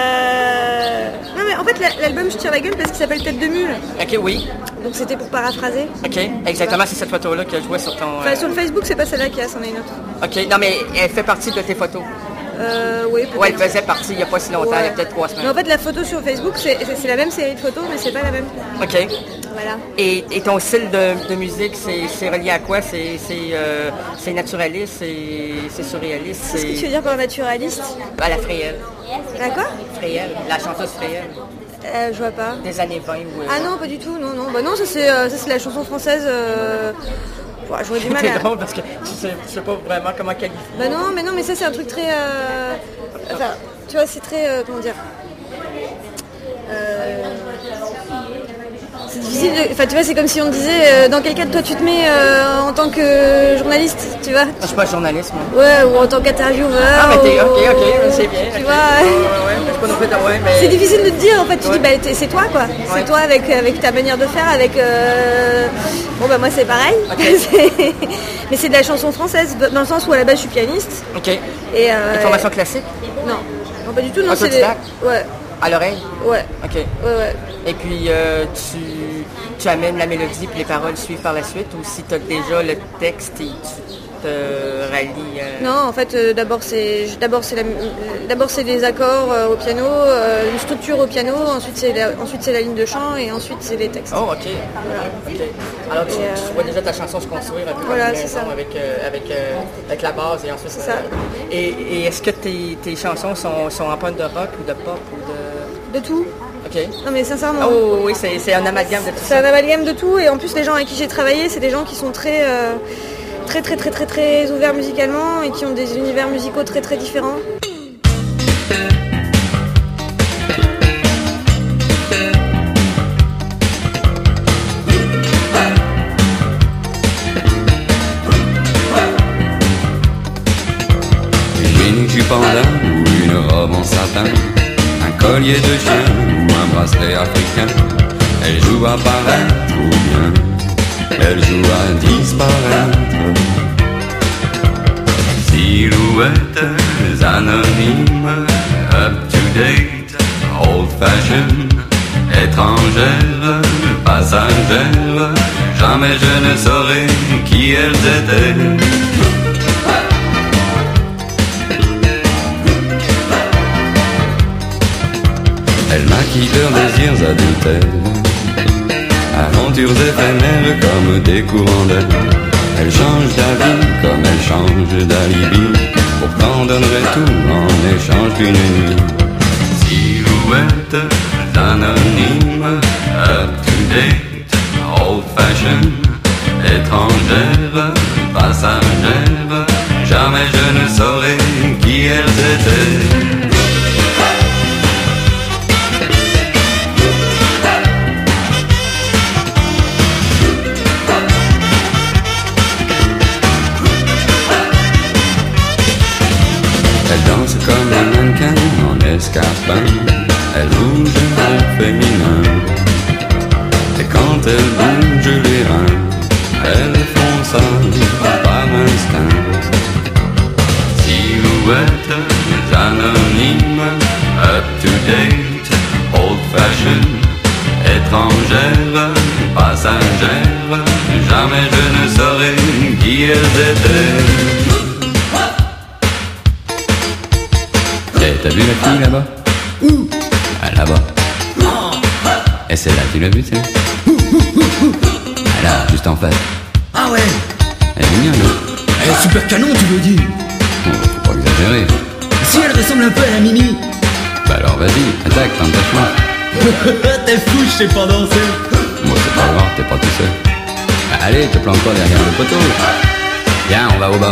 M: Non, mais en fait, l'album Je tire la gueule parce qu'il s'appelle Tête de mule.
Q: Ok, oui.
M: Donc c'était pour paraphraser.
Q: Ok, exactement, c'est cette photo-là que je vois sur ton...
M: Enfin, sur le Facebook, c'est pas celle-là qui a, c'en est une autre.
Q: Ok, non, mais elle fait partie de tes photos.
M: Oui, peut-être.
Q: Ouais, elle faisait partie il n'y a pas si longtemps, il y a peut-être 3 semaines.
M: Mais en fait, la photo sur Facebook, c'est la même série de photos, mais c'est pas la même.
Q: Ok.
M: Voilà.
Q: Et ton style de musique, c'est relié à quoi? C'est naturaliste, c'est surréaliste?
M: Qu'est-ce que tu veux dire par naturaliste?
Q: Bah, la Fréhel.
M: La quoi?
Q: Fréhel, la chanteuse Fréhel.
M: Je vois pas.
Q: Des années 20 ou...
M: Ah non, pas du tout, non. Bah non, ça c'est la chanson française... j'aurais du mal
Q: C'est drôle parce que tu sais pas vraiment comment qualifier.
M: Bah non, mais ça c'est un truc très... Enfin, tu vois, c'est très... comment dire... C'est difficile de... Enfin, tu vois, c'est comme si on disait dans quel cadre toi tu te mets en tant que journaliste, tu vois?
Q: Je suis pas journaliste, moi.
M: Ouais, ou en tant qu'intervieweur.
Q: Ah, mais t'es... Ok, c'est bien.
M: Tu vois?
Q: Ouais, mais...
M: C'est difficile de te dire, en fait, tu dis, bah, c'est toi, quoi. C'est toi avec ta manière de faire, avec... Bon, bah, moi, c'est pareil. Okay. Mais c'est de la chanson française, dans le sens où, à la base, je suis pianiste.
Q: Ok. Et formation classique?
M: Non, pas du tout, non, c'est... Ouais.
Q: À l'oreille?
M: Ouais.
Q: Ok.
M: Ouais.
Q: Et puis, tu amènes la mélodie puis les paroles suivent par la suite, ou si tu as déjà le texte et tu te rallies...
M: Non, en fait, d'abord c'est les accords au piano, une structure au piano, ensuite c'est la ligne de chant et ensuite c'est les textes.
Q: Oh, ok. Voilà. Okay. Alors, tu vois déjà ta chanson se construire un peu
M: voilà,
Q: comme une maison avec la base et ensuite...
M: C'est ça.
Q: Et est-ce que tes chansons sont en pointe de rock ou de pop ou de...
M: De tout.
Q: Ok.
M: Non mais sincèrement.
Q: Oh oui, c'est un amalgame de tout ça.
M: C'est un amalgame de tout et en plus les gens avec qui j'ai travaillé, c'est des gens qui sont très ouverts musicalement et qui ont des univers musicaux très très différents.
R: Une panda ou une robe en satin, un collier de chien ou un bracelet africain. Elle joue à paraître ou bien elle joue à disparaître. Silhouettes anonymes, up to date, old fashioned, étrangères, passagères. Jamais je ne saurais qui elles étaient. Elle maquille leurs désirs adultères, aventures éphémères comme des courants d'air. Elle change d'avis comme elle change d'alibi, pourtant donnerait tout en échange d'une nuit. Silhouette anonyme, up to date, old fashioned, étrangère, passagère. Jamais je ne saurais qui elles étaient. lapin, elle bouge au féminin. Et quand elle bouge les reins, elles font ça par instinct. Silhouette anonyme, up to date, old fashioned, étrangère, passagère, jamais je ne saurais qui elles étaient. T'as vu la fille là-bas? Où? Ah, là-bas. Et celle-là, tu l'as vue, celle-là? Là, juste en face.
S: Ah ouais.
R: Elle est mignonne, non?
S: Elle est super canon, tu veux dire?
R: Faut pas exagérer.
S: Si elle ressemble un peu à la Mimi.
R: Bah alors vas-y, attaque, tente ta chance.
S: T'es fou, je sais pas danser.
R: Moi c'est pas grave, t'es pas tout seul. Allez, te planque pas derrière le poteau. Viens, on va au bar.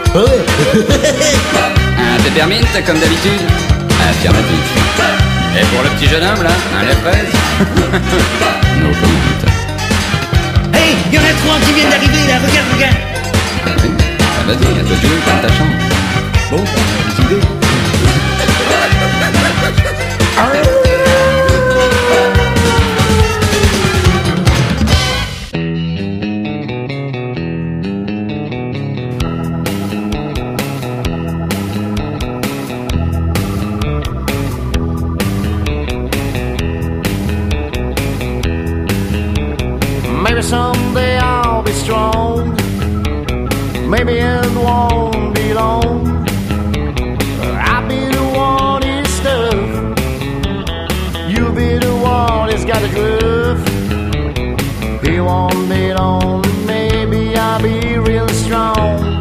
R: Un peppermint comme d'habitude? Affirmatif. Et pour le petit jeune homme là, un lait fraise? No comment.
S: Hey, y'en a 3 qui viennent d'arriver là, regarde.
R: Ah, vas-y, à toi de jouer, comme ta chance.
S: Bon, décidé.
T: Maybe someday I'll be strong. Maybe it won't be long. I'll be the one is stuff. You'll be the one that's got the groove. It won't be long. Maybe I'll be real strong.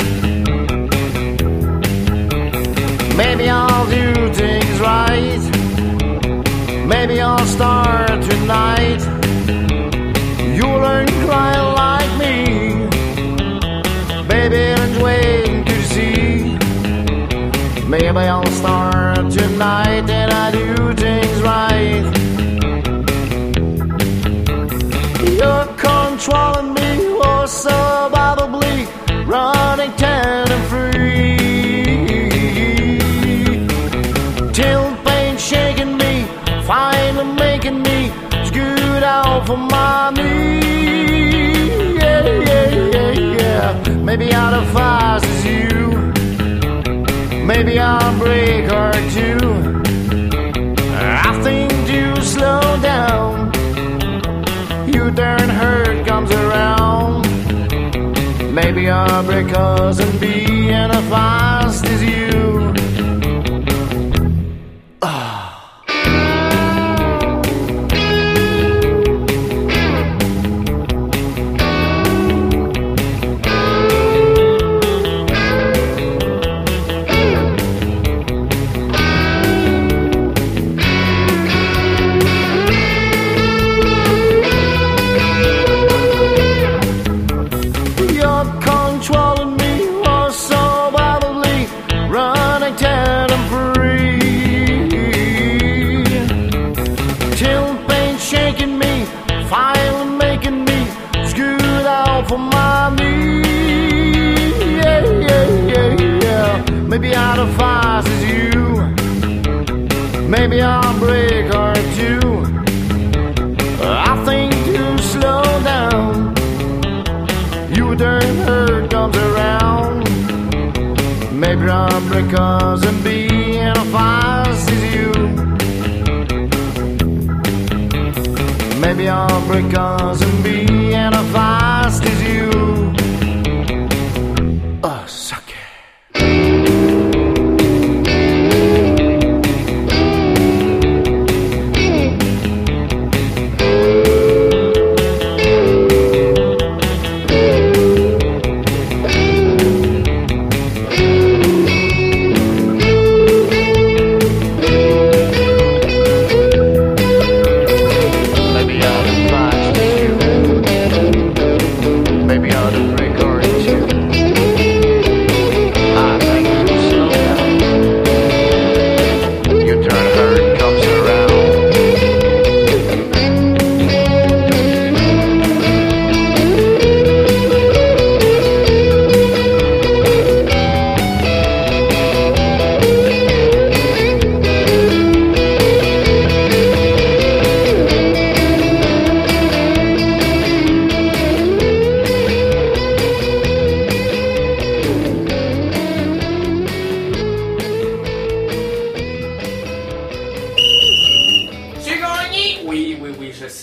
T: Maybe I'll do things right. Maybe I'll start tonight. You'll learn crying like me. Baby, I'm waiting to see. Maybe I'll start tonight and I do things right. You're controlling me, oh so probably running tender free. Till pain shaking me, finally making me scoot out for my knee. Maybe I'll as fast as you. Maybe I'll break or two. I think you slow down. You turn hurt comes around. Maybe I'll break us and be as fast as you. Maybe I'll as fast as you. Maybe I'll break or two. I think you slow down. You turn hurt comes around. Maybe I'll break us and be as fast as you. Maybe I'll break us and be as fast as you. Suck it.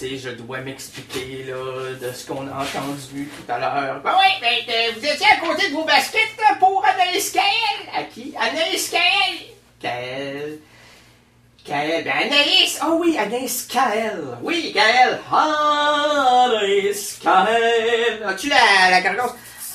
L: sais, je dois m'expliquer, là, de ce qu'on a entendu tout à l'heure. Ben oui, mais vous étiez à côté de vos baskets, là, pour Anaïs Kael. À qui? Anaïs Kael. Kael, ben Anaïs, oh oui, Anaïs Kael. Oui, Kael. Anaïs Kael. As-tu la cargasse?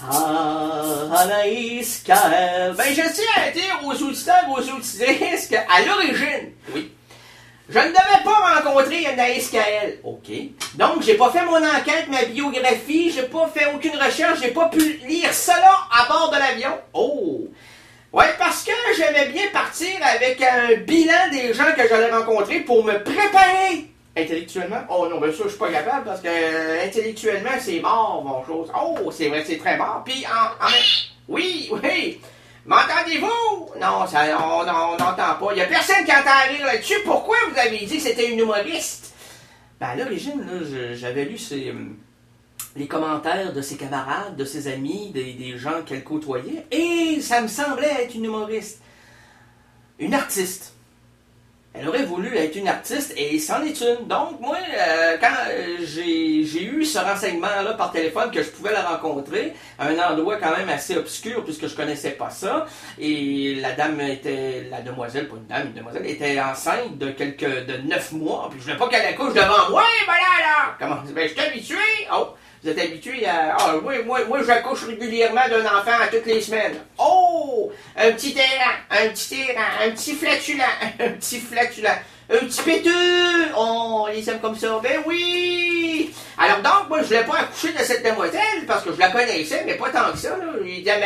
L: Anaïs Kael. Ben, je tiens à dire aux auditeurs, aux auditrices qu'à l'origine, oui, je ne devais pas rencontrer Anaïs Kael. OK. Donc, j'ai pas fait mon enquête, ma biographie, j'ai pas fait aucune recherche, j'ai pas pu lire cela à bord de l'avion. Oh! Ouais, parce que j'aimais bien partir avec un bilan des gens que j'allais rencontrer pour me préparer intellectuellement. Oh non, ben ça, je suis pas capable parce que intellectuellement, c'est mort, mon chose. Oh, c'est vrai, c'est très mort. Puis, oui, oui. M'entendez-vous? Non, ça, on n'entend pas. Il y a personne qui entend rire là-dessus. Pourquoi vous avez dit que c'était une humoriste? Ben, à l'origine, là, j'avais lu les commentaires de ses camarades, de ses amis, des gens qu'elle côtoyait, et ça me semblait être une humoriste. Une artiste. Elle aurait voulu être une artiste, et c'en est une. Donc, moi, quand j'ai eu ce renseignement-là par téléphone que je pouvais la rencontrer, à un endroit quand même assez obscur, puisque je connaissais pas ça, et la demoiselle, pas une dame, une demoiselle, était enceinte de 9 mois, puis je voulais pas qu'elle accouche devant moi, voilà, là! Comment? Ben, je suis habitué! Oh! Vous êtes habitué à... Ah, moi, j'accouche régulièrement d'un enfant à toutes les semaines. Oh! Un petit errant, un petit flatulent, un petit péteux. Oh, on les aime comme ça. Ben oui! Alors donc, moi, je voulais pas accoucher de cette demoiselle, parce que je la connaissais, mais pas tant que ça, là. Il dit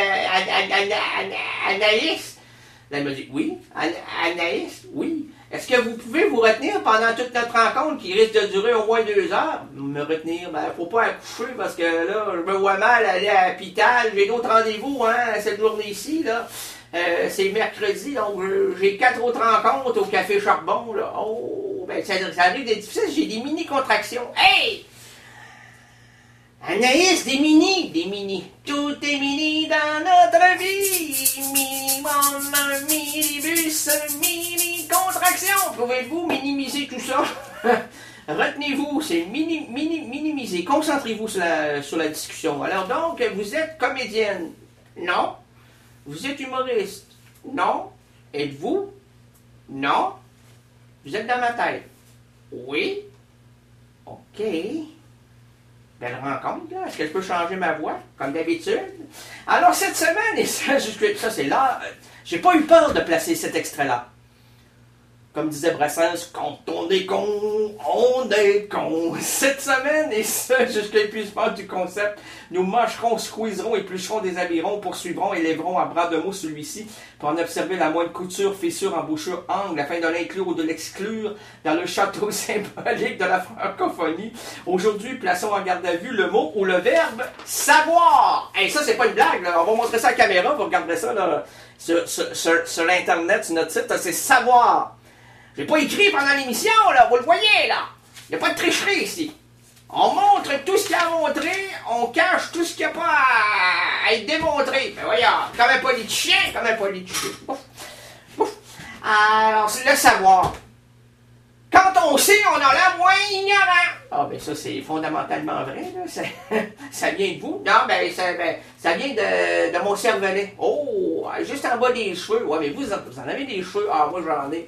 L: Anaïs. Là, elle m'a dit, oui? Anaïs? Oui. Est-ce que vous pouvez vous retenir pendant toute notre rencontre qui risque de durer au moins 2 heures? Me retenir? Ben, faut pas accoucher parce que là, je me vois mal aller à l'hôpital. J'ai d'autres rendez-vous, cette journée-ci, là. C'est mercredi, donc j'ai 4 autres rencontres au Café Charbon, là. Oh, ben, ça arrive d'être difficile, j'ai des mini-contractions. Hey! Anaïs, des mini. Tout est mini dans notre vie. Minibus, mini-contraction. Pouvez-vous minimiser tout ça? Retenez-vous, c'est minimiser. Concentrez-vous sur la discussion. Alors donc, vous êtes comédienne? Non. Vous êtes humoriste? Non. Êtes-vous? Non. Vous êtes dans ma tête? Oui. OK. Belle rencontre, là. Est-ce que je peux changer ma voix, comme d'habitude? Alors, cette semaine, et ça c'est là, j'ai pas eu peur de placer cet extrait-là. Comme disait Brassens, quand on est con, on est con. Cette semaine, et ça, jusqu'à l'épuisement du concept, nous mâcherons, squeezerons, éplucherons, déshabillerons, poursuivrons et lèverons à bras de mots celui-ci pour en observer la moindre couture, fissure, embouchure, angle, afin de l'inclure ou de l'exclure dans le château symbolique de la francophonie. Aujourd'hui, plaçons en garde à vue le mot ou le verbe savoir. Et ça, c'est pas une blague, là. On va montrer ça à la caméra, vous regarderez ça là, sur l'Internet, sur notre site, là, c'est savoir. J'ai pas écrit pendant l'émission, là, vous le voyez, là. Il n'y a pas de tricherie ici. On montre tout ce qu'il y a à montrer, on cache tout ce qu'il n'y a pas à être démontré. Ben voyons, comme un politicien, Bouf. Alors, c'est le savoir. Quand on sait, on a l'air moins ignorant. Ah, ben ça, c'est fondamentalement vrai, là. Ça vient de vous? Non, ça vient de mon cervelet. Oh, juste en bas des cheveux. Ouais, mais vous en avez des cheveux. Ah, moi, j'en ai.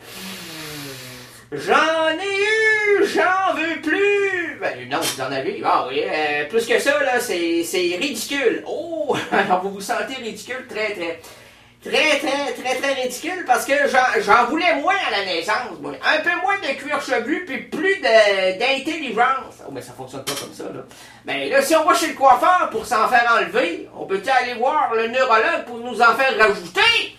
L: J'en ai eu, j'en veux plus. Ben non, vous en avez. Ah oui, plus que ça, là, c'est ridicule. Oh, alors vous vous sentez ridicule, très ridicule, parce que j'en voulais moins à la naissance, moi. Un peu moins de cuir chevelu, puis plus d'intelligence. Oh, mais ça fonctionne pas comme ça, là. Ben là, si on va chez le coiffeur pour s'en faire enlever, on peut-tu aller voir le neurologue pour nous en faire rajouter?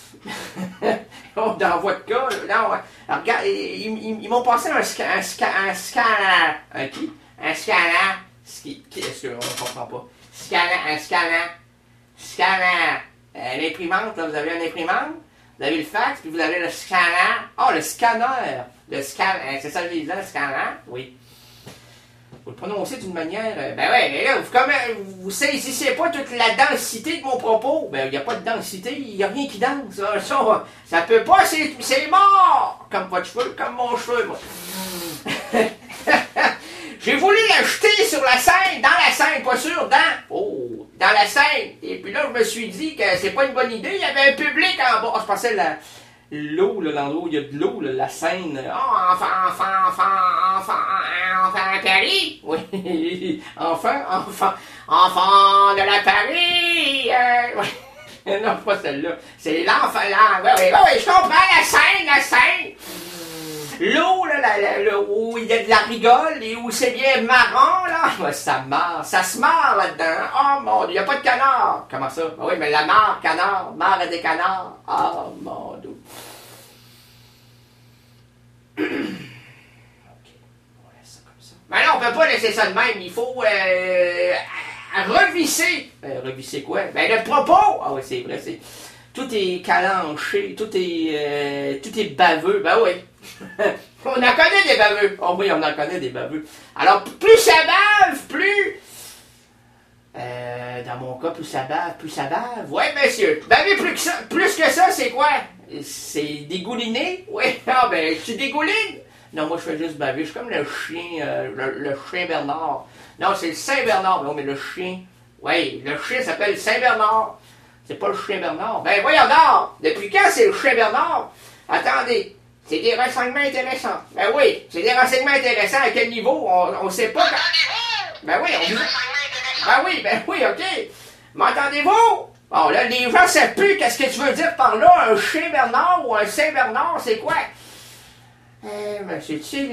L: Dans votre cas, là, non, alors, regarde, ils m'ont passé un scanner. Un qui? Un scanner. Qu'est-ce qu'on ne comprend pas? Un scanner. L'imprimante, là, vous avez une imprimante, vous avez le fax, puis vous avez le scanner. Oh, le scanner. Le scanner, c'est ça que je disais, le scanner? Oui. Vous le prononcez d'une manière... ben ouais, mais là, vous saisissez pas toute la densité de mon propos. Ben, il n'y a pas de densité, il n'y a rien qui danse. Ça peut pas, c'est mort! Comme votre cheveu, comme mon cheveu, moi. sur la scène, dans la scène, pas sûr, dans la scène. Et puis là, je me suis dit que c'est pas une bonne idée, il y avait un public en bas. Je pensais l'eau, là, l'endroit où il y a de l'eau, là, la Seine. Oh, enfant à Paris. Oui, enfant de la Paris. Ouais. Non, pas celle-là. C'est l'enfant, là. Oui, je comprends, la Seine. L'eau, là, où il y a de la rigole et où c'est bien marrant, là. Ouais, ça se marre là-dedans. Oh mon Dieu, il n'y a pas de canard. Comment ça? Oui, mais la mare, canard, mare à des canards. Oh mon Dieu. OK, on laisse ça comme ça. Mais non, on peut pas laisser ça de même. Il faut revisser. Revisser quoi? Ben le propos. Ah oui, c'est vrai, tout est calanché, tout est baveux. Ben oui. On en connaît des baveux. Oh oui, on en connaît des baveux. Alors, plus ça bave, plus... dans mon cas, plus ça bave. Ouais, monsieur. Baver plus que ça, c'est quoi? C'est dégouliner? Oui. Ah, ben, tu dégouline? Non, moi, je fais juste baver. Je suis comme le chien, le chien Bernard. Non, c'est le Saint-Bernard. Non, mais le chien... Oui, le chien s'appelle Saint-Bernard. C'est pas le chien Bernard. Ben, voyons donc. Depuis quand c'est le chien Bernard? Attendez. C'est des renseignements intéressants. Ben oui, c'est des renseignements intéressants. À quel niveau? On sait pas. Ben oui, ben oui, OK. M'entendez-vous? Bon, là, les gens savent plus qu'est-ce que tu veux dire par là. Un chien Bernard ou un Saint-Bernard, c'est quoi? Ben, c'est-tu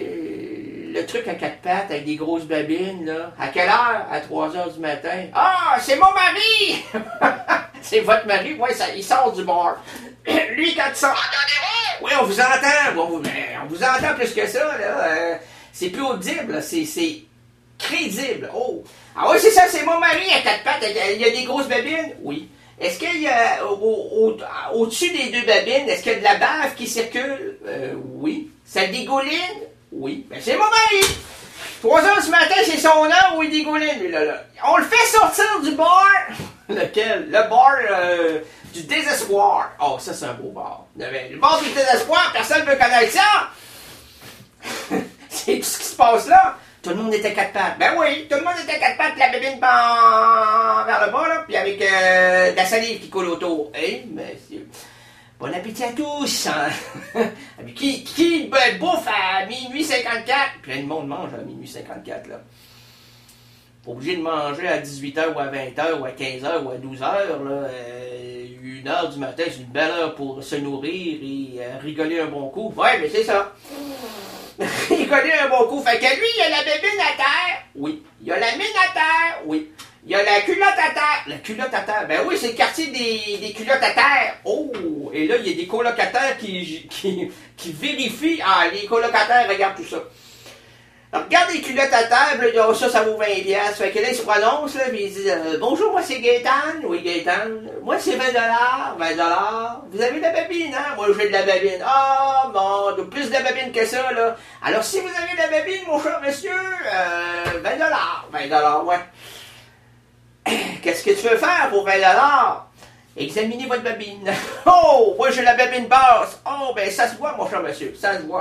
L: le truc à quatre pattes avec des grosses babines, là? À quelle heure? À 3h du matin. Ah, c'est mon mari! C'est votre mari? Oui, il sort du bar. Lui, quand il sort... Oui, on vous entend. Bon, on vous entend plus que ça, là. C'est plus audible, là. C'est crédible. Oh. Ah oui, c'est ça, c'est mon mari à quatre pattes. Il y a des grosses babines? Oui. Est-ce qu'il y a, au-dessus des deux babines, est-ce qu'il y a de la bave qui circule? Oui. Ça dégouline? Oui. Ben, c'est mon mari. 3h du matin, c'est son heure où il dégouline, lui, là. On le fait sortir du bar. Lequel? Le bar du désespoir. Oh, ça, c'est un beau bar. Le bar du désespoir, personne ne veut connaître ça. C'est tout ce qui se passe là. Tout le monde était quatre pattes. Ben oui, tout le monde était quatre pattes, la bébine vers le bas, là, puis avec de la salive qui coule autour. Eh, monsieur. Bon appétit à tous. Hein? Qui bouffe à minuit 54? Plein de monde mange à minuit 54, là. Pas obligé de manger à 18h ou à 20h ou à 15h ou à 12h, là. 1h du matin, c'est une belle heure pour se nourrir et rigoler un bon coup. Ouais, mais c'est ça. Rigoler un bon coup. Fait que lui, il y a la bébine à terre. Oui. Il y a la mine à terre. Oui. Il y a la culotte à terre. La culotte à terre. Ben oui, c'est le quartier des culottes à terre. Oh! Et là, il y a des colocataires qui vérifient. Ah, les colocataires regardent tout ça. Alors, regarde les culottes à table, là, ça vaut 20$. Fait que là, il se prononce, là, puis il dit bonjour, moi c'est Gaétan. Oui, Gaétan. Moi c'est 20$. 20$. Vous avez de la babine, hein? Moi j'ai de la babine. Ah, bon, de plus de la babine que ça, là. Alors, si vous avez de la babine, mon cher monsieur, 20$. 20$, ouais. Qu'est-ce que tu veux faire pour 20$? Examinez votre babine. Oh, moi j'ai la babine basse. Oh, ben ça se voit, mon cher monsieur, ça se voit.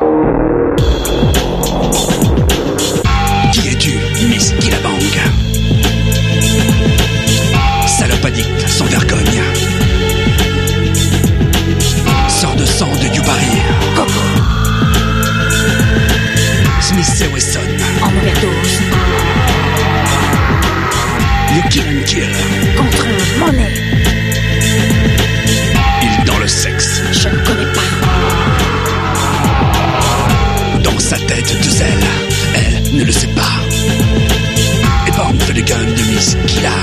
I: Qui es-tu, Miss Killabang? Salope addict, sans vergogne. Sors de sang de Yubari. Coco. Smith et Wesson. En overdose. You kill and kill. Contre monnaie. Il dans le sexe. Je ne connais pas. Dans sa tête de zèle. Elle ne le sait pas. Et bande le gun de Miss Killa.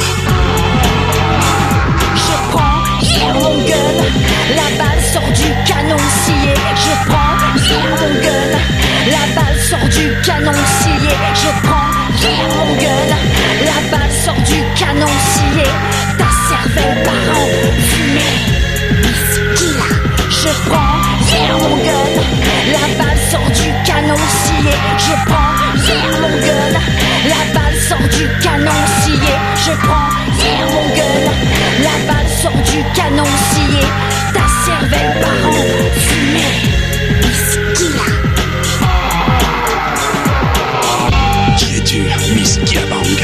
U: Je prends mon gun. La balle sort du canon scié. Je prends mon gun. La balle sort du canon scié. Je prends mon gun. La balle sort du canon scié. Ta cervelle part en fumée. Miss Killa. Je prends mon gun. La balle sort du canon scié. Je prends mon gun. La balle sort du canon scié. Je prends mon gun. La balle sort du canon scié. Ta cervelle part en fumée. Miss Killa.
A: Qui es-tu, Miss Killabang?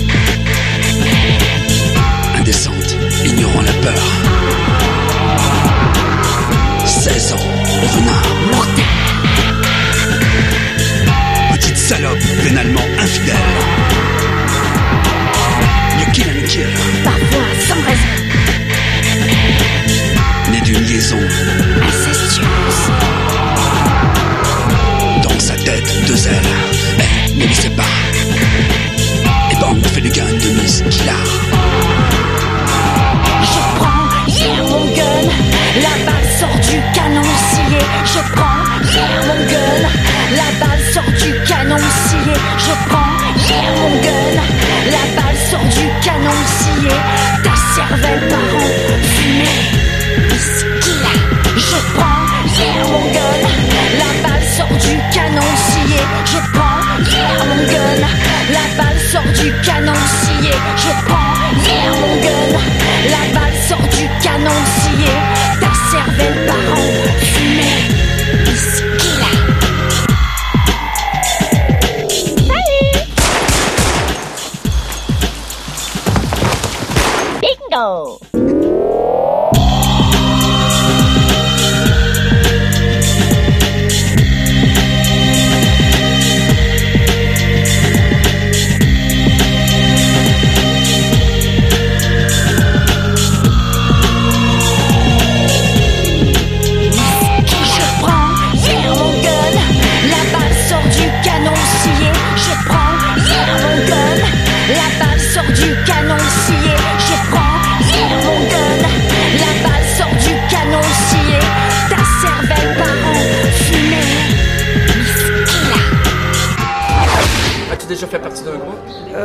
A: Indécente, ignorant la peur. 16 ans, au venin mortel. Petite salope, vénalement infidèle. You kill and kill.
U: Parfois sans raison.
A: Né d'une liaison
U: incestueuse.
A: Dans sa tête, 2 ailes. Ne les sépare. Et bang, fait le gun de Miss Killa.
U: Je prends, yeah, mon gun. La balle sort du canon scié. Je prends, yeah, mon gun. La balle sort du canon scié. Je prends, yeah, mon gun. La balle sort du canon scié. Ta cervelle par en fumée. Miss Killa. Je prends, yeah, mon gun. La balle sort du canon scié. Je prends, yeah, mon gun. La balle sort du canon scié. Je prends, yeah, mon gun. La balle sort du canon scié. Ta cervelle part en fumée. Miss Killa. Salut. Bingo.
Q: Déjà fait partie d'un groupe?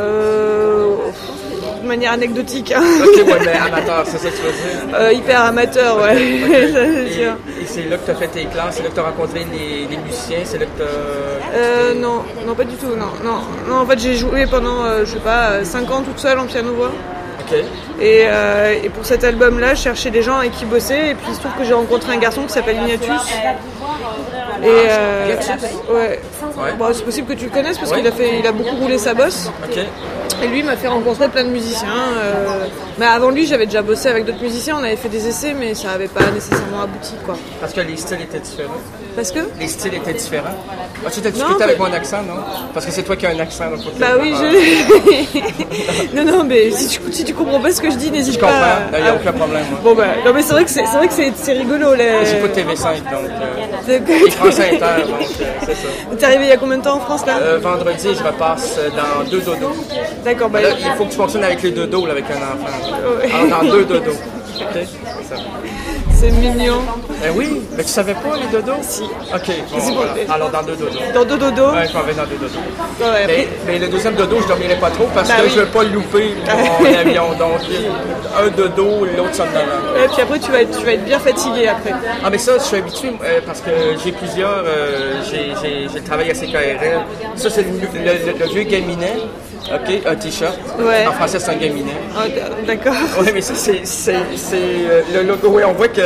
M: De manière anecdotique. Hein.
Q: Ok, ouais, mais amateur, c'est ça que tu veux dire?
M: Hyper amateur, ouais.
Q: Okay.
M: Ça, c'est sûr.
Q: Et c'est là que tu as fait tes classes, c'est là que tu as rencontré les musiciens, c'est là que tu
M: Non, pas du tout, non. En fait, j'ai joué pendant, 5 ans toute seule en piano-voix.
Q: Ok.
M: Et pour cet album-là, je cherchais des gens avec qui bosser, et puis il se trouve que j'ai rencontré un garçon qui s'appelle Ignatius. Et ouais. Bon, c'est possible que tu le connaisses parce qu'il a beaucoup roulé sa bosse.
Q: Okay.
M: Et lui m'a fait rencontrer plein de musiciens. Mais avant lui, j'avais déjà bossé avec d'autres musiciens. On avait fait des essais, mais ça n'avait pas nécessairement abouti, quoi.
Q: Parce que les styles étaient différents.
M: Parce que
Q: les styles étaient différents. Ah, tu t'as discuté avec mon accent, non? Parce que c'est toi qui as un accent. Donc
M: bah oui, je. non, mais si tu comprends pas ce que je dis, n'hésite pas.
Q: Je comprends. Il n'y a aucun problème. Moi.
M: Bon bah, non mais c'est vrai que c'est rigolo.
Q: J'ai pas TV5 donc. Et France Inter, donc c'est ça.
M: T'es arrivé il y a combien de temps en France là?
Q: Vendredi, je repasse dans 2 dodos.
M: D'accord, bah
Q: là, il faut que tu fonctionnes avec les dodos là, avec un enfant.
M: Ouais.
Q: Alors dans 2 dodos. Ok, c'est ça.
M: C'est mignon.
Q: Oui, mais tu savais pas les dodos?
M: Si.
Q: Ok, bon, voilà. Alors dans 2 dodos.
M: Dans 2 dodos?
Q: Ouais, je m'en vais dans 2 dodos.
M: Ouais,
Q: mais le deuxième dodo, je dormirai pas trop parce que je veux pas le louper mon avion. Donc un dodo et l'autre somnolent.
M: Et puis après, tu vas être bien fatigué après.
Q: Ah mais ça, je suis habitué parce que j'ai plusieurs... j'ai travaillé à CKRL. Ça, c'est le vieux Gaminet. Ok, un t-shirt.
M: Ouais.
Q: En français, c'est un Gaminet.
M: Oh, d'accord.
Q: Oui, mais ça, c'est le logo. Oui, on voit qu'il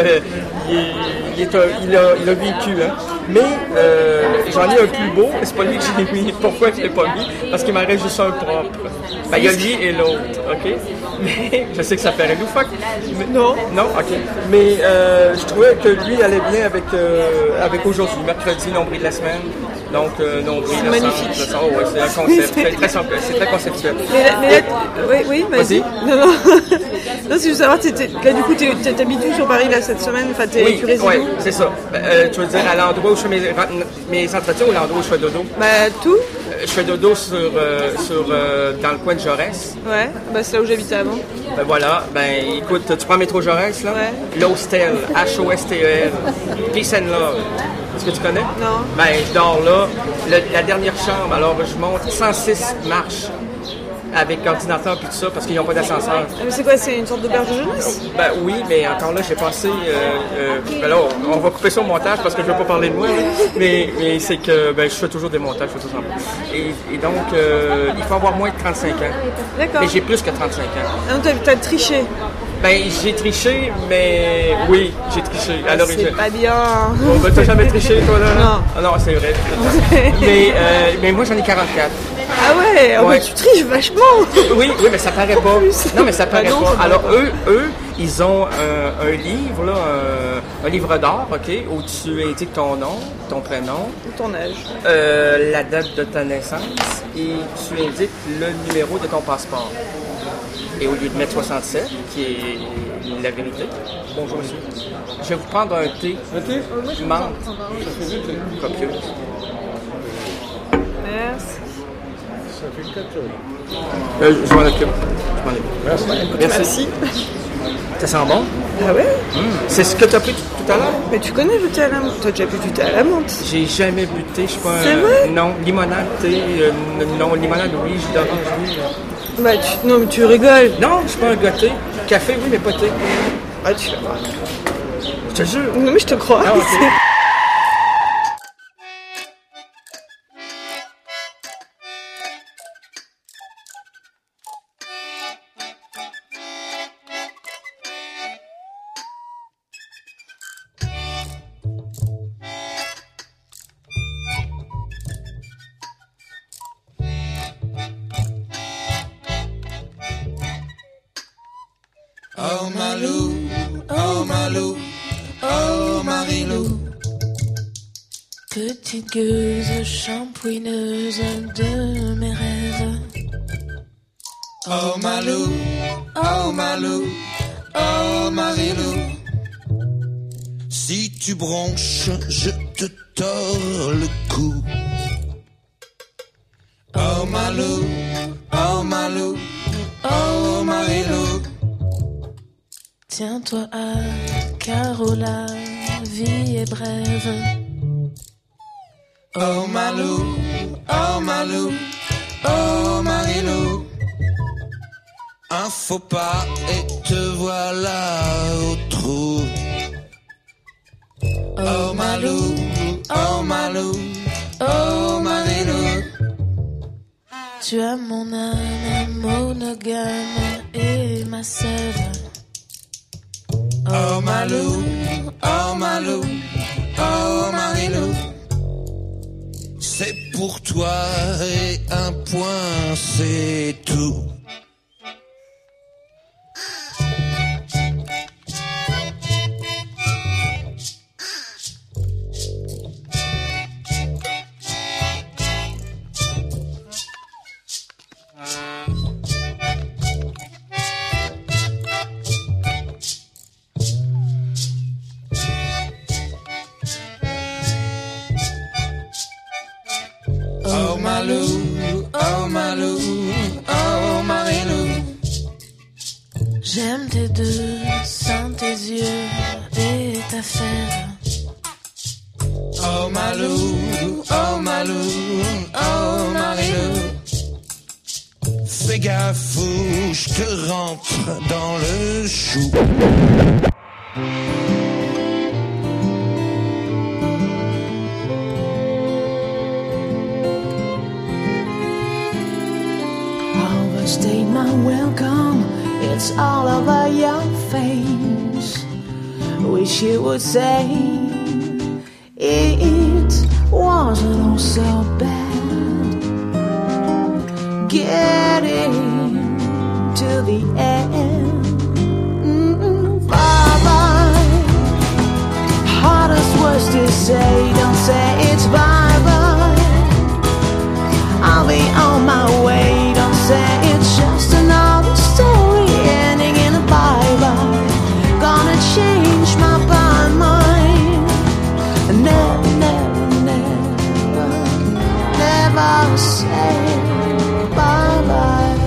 Q: a vécu. Hein. Mais j'en ai un plus beau, mais c'est pas lui que j'ai mis. Pourquoi je l'ai pas mis? Parce qu'il m'en reste juste un propre. Ben, il y a lui et l'autre, ok? Mais je sais que ça paraît loufoque.
M: Non.
Q: Non, ok. Mais je trouvais que lui allait bien avec aujourd'hui, mercredi, nombril de la semaine. Donc, nombril,
M: c'est magnifique.
Q: Oh, ouais, c'est un concept, c'est très conceptuel.
M: Mais là, oui, vas-y. Non, si je veux savoir, là, du coup, t'habites où sur Paris là, cette semaine? Enfin,
Q: oui,
M: tu résides où?
Q: C'est ça. Tu veux dire à l'endroit où je fais mes entretiens ou l'endroit où je fais dodo?
M: Bah, tout.
Q: Je fais dodo dans le coin de Jaurès.
M: Ouais, bah c'est là où j'habitais avant.
Q: Ben voilà, écoute, tu prends métro Jaurès là?
M: Ouais.
Q: L'Hostel, H-O-S-T-E-L, Peace and Love. Est-ce que tu connais?
M: Non.
Q: Je dors là, la dernière chambre, alors je monte 106 marches avec ordinateur et tout ça, parce qu'ils n'ont pas d'ascenseur.
M: Mais c'est quoi, c'est une sorte d'auberge de jeunesse?
Q: Oui, mais encore là, j'ai passé... là, on va couper ça au montage, parce que je ne veux pas parler de moi, mais c'est que je fais toujours des montages, je fais tout ça. Et donc, il faut avoir moins de 35 ans.
M: D'accord.
Q: Mais j'ai plus que 35 ans.
M: Ah non, t'as triché?
Q: J'ai triché, mais oui, j'ai triché à l'origine.
M: C'est pas bien.
Q: T'as jamais triché, toi, là?
M: Non.
Q: Ah non, c'est vrai. Mais moi, j'en ai 44.
M: Ah ouais,
Q: Ouais.
M: tu triches vachement.
Q: Oui, mais ça paraît pas. Non, mais ça paraît
M: Ah non,
Q: pas.
M: ça paraît
Q: Alors,
M: pas.
Q: eux, ils ont un livre, là, un livre d'or, OK, où tu indiques ton nom, ton prénom,
M: Ton âge.
Q: la date de ta naissance et tu indiques le numéro de ton passeport. Et au lieu de mettre 67, qui est la vérité, bonjour monsieur, je vais vous prendre un thé. Un thé? Menthe. Copieuse.
M: Merci.
F: Ça fait 4 jours.
Q: Je m'en occupe.
F: Merci.
Q: Ça sent bon?
M: Ah ouais?
Q: C'est ce que tu as pris tout à l'heure?
M: Mais tu connais le thé à la menthe? T'as déjà bu du thé à la menthe?
Q: J'ai jamais bu de thé, je suis pas un...
M: C'est vrai?
Q: Non, limonade, thé, non, limonade, oui, jus d'orange, oui.
M: Bah, non, mais tu rigoles.
Q: Non, je suis pas un gars thé. Café, oui, mais pas thé.
M: Ah, tu vas voir.
Q: Je te jure.
M: Non, mais je te crois.
Q: Ah, ok.
I: Oh Malou, oh Malou, oh Marilou.
B: Petite gueuse shampouineuse de mes rêves.
I: Oh Malou, oh Malou, oh Marilou. Si tu bronches, je te tords le cou. Oh Malou, oh Malou, oh Marilou.
B: Tiens-toi à Carola, vie est brève.
I: Oh Malou, oh Malou, oh Marilou. Un faux pas et te voilà au trou. Oh Malou, oh Malou, oh Marilou.
B: Tu as mon âme monogame et ma sève.
I: Oh Malou, oh Malou, oh Marilou. C'est pour toi et un point, c'est tout. Oh Malou, oh Malou, oh Marilou.
B: J'aime tes deux seins, tes yeux et ta fève.
I: Oh Malou, oh Malou, oh Marilou. Fais gaffe ou je te rentre dans le chou.
P: Overstayed my welcome, it's all over your face. Wish you would say it wasn't all so bad. Getting to the end. Bye bye. Hardest words to say, don't say it's bye bye. I'll be on my way, don't say it's just another story ending in a bye-bye. Gonna change my mind. Never, never, never, never say bye-bye.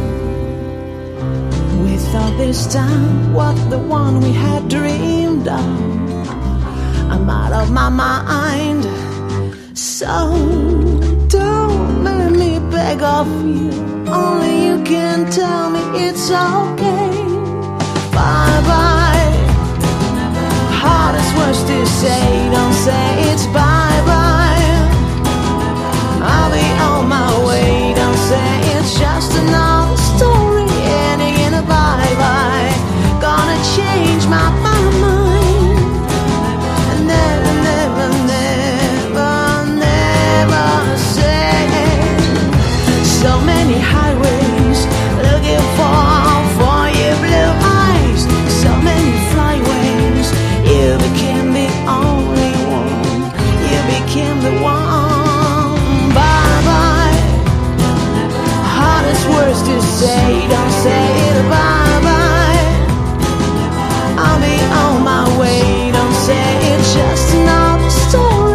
P: We thought this time what the one we had dreamed of. I'm out of my mind, so don't let me beg of you. Only you can tell me it's okay. Bye bye. Hardest words to say, don't say it's bye bye. I'll be on my way, don't say it's just another story ending in a bye bye. Gonna change my mind. Never, never, never, never say so many highways, looking for your blue eyes. So many flyways, you became the only one. You became the one. Bye bye. Hardest words to say, don't say it. Bye bye. I'll be on my way, don't say it. Just another story.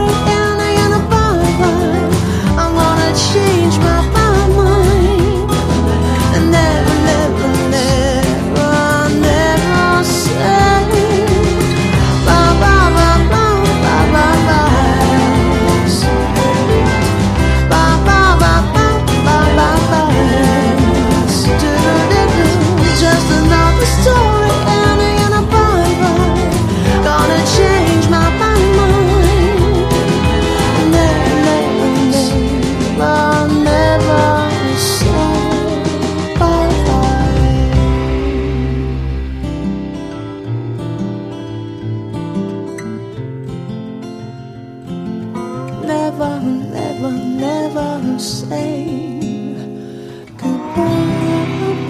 P: Change my mind. Never, never, never, never say bye, bye, bye, bye, bye, bye, bye, bye, bye, bye, bye, bye. Just another story ending in a bye bye. Gonna change my mind. I'll never say bye-bye. Never, never, never say goodbye.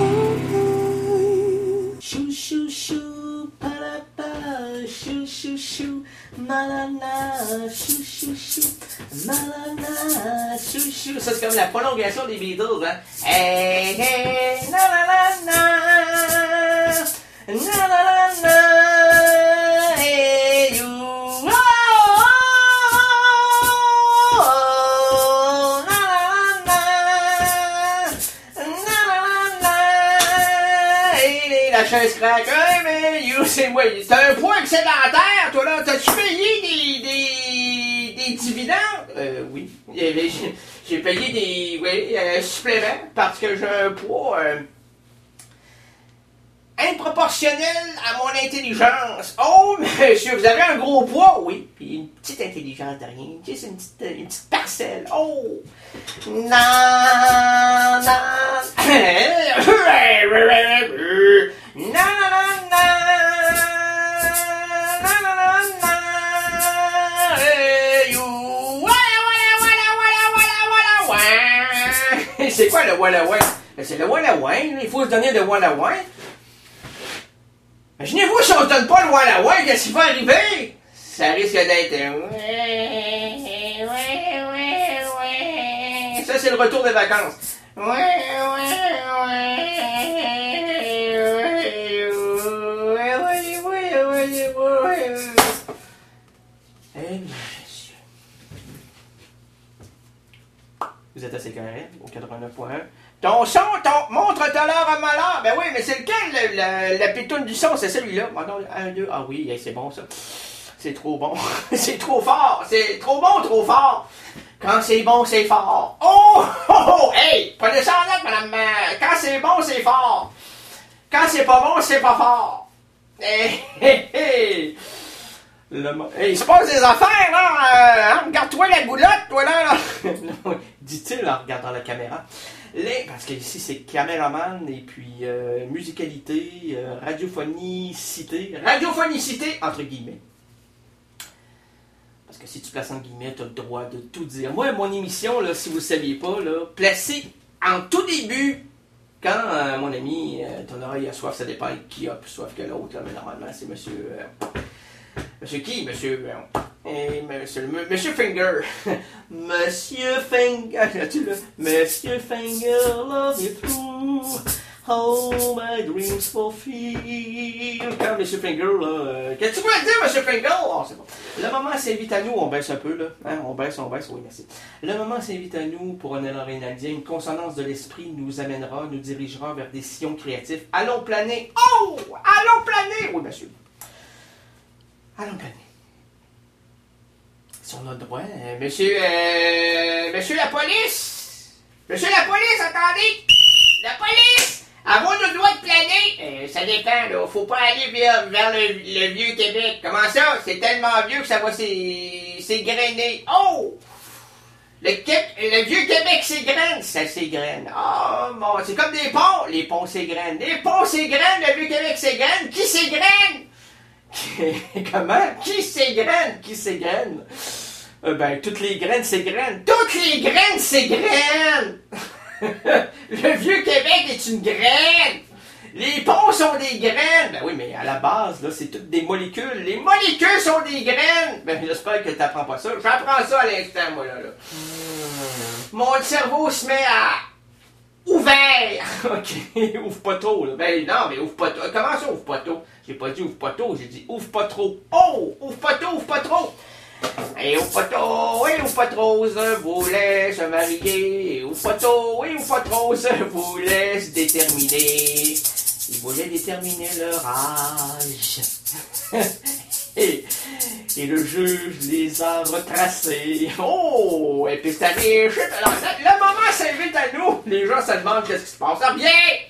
L: Shoo, shoo, shoo, pa-da-pa, shoo, shoo, shoo, ma-la-la, shoo, shoo, shoo, ma-la-la, shoo, shoo. Ça, c'est comme la prolongation des Beatles, hein. Hey, hey, na-la-la-la, na-la-la-la, hey, you, oh, oh, na-la-la-la, na-la-la-la, hey, la chaise craque, hey, mais you, c'est moi, t'as un poids excédentaire, toi, là, t'as-tu payé des dividendes? Oui. J'ai payé des suppléments parce que j'ai un poids improportionnel à mon intelligence. Oh, monsieur, vous avez un gros poids? Oui. Puis une petite intelligence de rien. Juste une petite parcelle. Oh! Non, non. C'est quoi le Wallaway? C'est le Wallaway, il faut se donner le Wallaway. Imaginez-vous si on ne donne pas le Wallaway, qu'est-ce qui va arriver? Ça risque d'être... Ça, c'est le retour des vacances. Vous êtes assez correct au 89.1. Ton son, montre-toi l'heure à malheur. Ben oui, mais c'est lequel, la pétoune du son? C'est celui-là. 1, 2, ah oui, c'est bon ça. C'est trop bon. C'est trop fort. C'est trop bon, trop fort. Quand c'est bon, c'est fort. Oh, oh, oh, hey, prenez ça en note, madame. Quand c'est bon, c'est fort. Quand c'est pas bon, c'est pas fort. Hey, hey, hey. Hey, il se passe des affaires, là! Regarde-toi la goulotte, toi, là! Dit-il en regardant la caméra. Parce que ici, c'est caméraman, et puis musicalité, radiophonicité, entre guillemets. Parce que si tu places en guillemets, tu as le droit de tout dire. Moi, mon émission, là, si vous ne saviez pas, là, placée en tout début, quand mon ami, ton oreille a soif, ça dépend qui a plus soif que l'autre, là, mais normalement, c'est monsieur... Monsieur qui? Monsieur Finger. Monsieur Finger. Monsieur Finger, love you through all my dreams fulfilled. Quand Monsieur Finger, là... Qu'est-ce que tu voulais dire, Monsieur Finger? Oh, c'est bon. Le moment s'invite à nous. On baisse un peu, là. Hein? On baisse. Oui, merci. Le moment s'invite à nous pour un élan rénaldien. Une consonance de l'esprit nous amènera, nous dirigera vers des sillons créatifs. Allons planer. Oh! Allons planer! Oui, monsieur. Allons planer. Si on a le droit, monsieur la police! Monsieur la police, attendez! La police! Avons-nous le droit de planer? Ça dépend, là. Faut pas aller vers le vieux Québec. Comment ça? C'est tellement vieux que ça va s'égrener. Oh! Le vieux Québec s'égrène. Ça s'égrène. Oh, bon, c'est comme des ponts. Les ponts s'égrènent. Les ponts s'égrènent, le vieux Québec s'égrène. Qui s'égrène? Comment? Qui s'égrène? Qui s'égrène? Ben, toutes les graines s'égrènent. Toutes les graines s'égrènent! Le Vieux-Québec est une graine! Les ponts sont des graines! Ben oui, mais à la base, là, c'est toutes des molécules. Les molécules sont des graines! Ben j'espère que t'apprends pas ça. J'apprends ça à l'instant, moi, là. Mon cerveau se met à... Ouvert! OK, ouvre pas trop, là. Ben non, mais ouvre pas trop. Comment ça, ouvre pas trop? J'ai pas dit ouvre pas trop, j'ai dit ouvre pas trop. Oh! Ouvre pas trop, ouvre pas trop! Et ouvre pas trop, et ouvre pas trop, je voulais se marier. Ouvre pas trop, et ouvre pas trop, je voulais se déterminer. Ils voulaient déterminer leur âge. Et le juge les a retracés. Oh! Et puis c'est allé... Alors, le moment s'invite à nous. Les gens se demandent qu'est-ce qui se passe. Rien!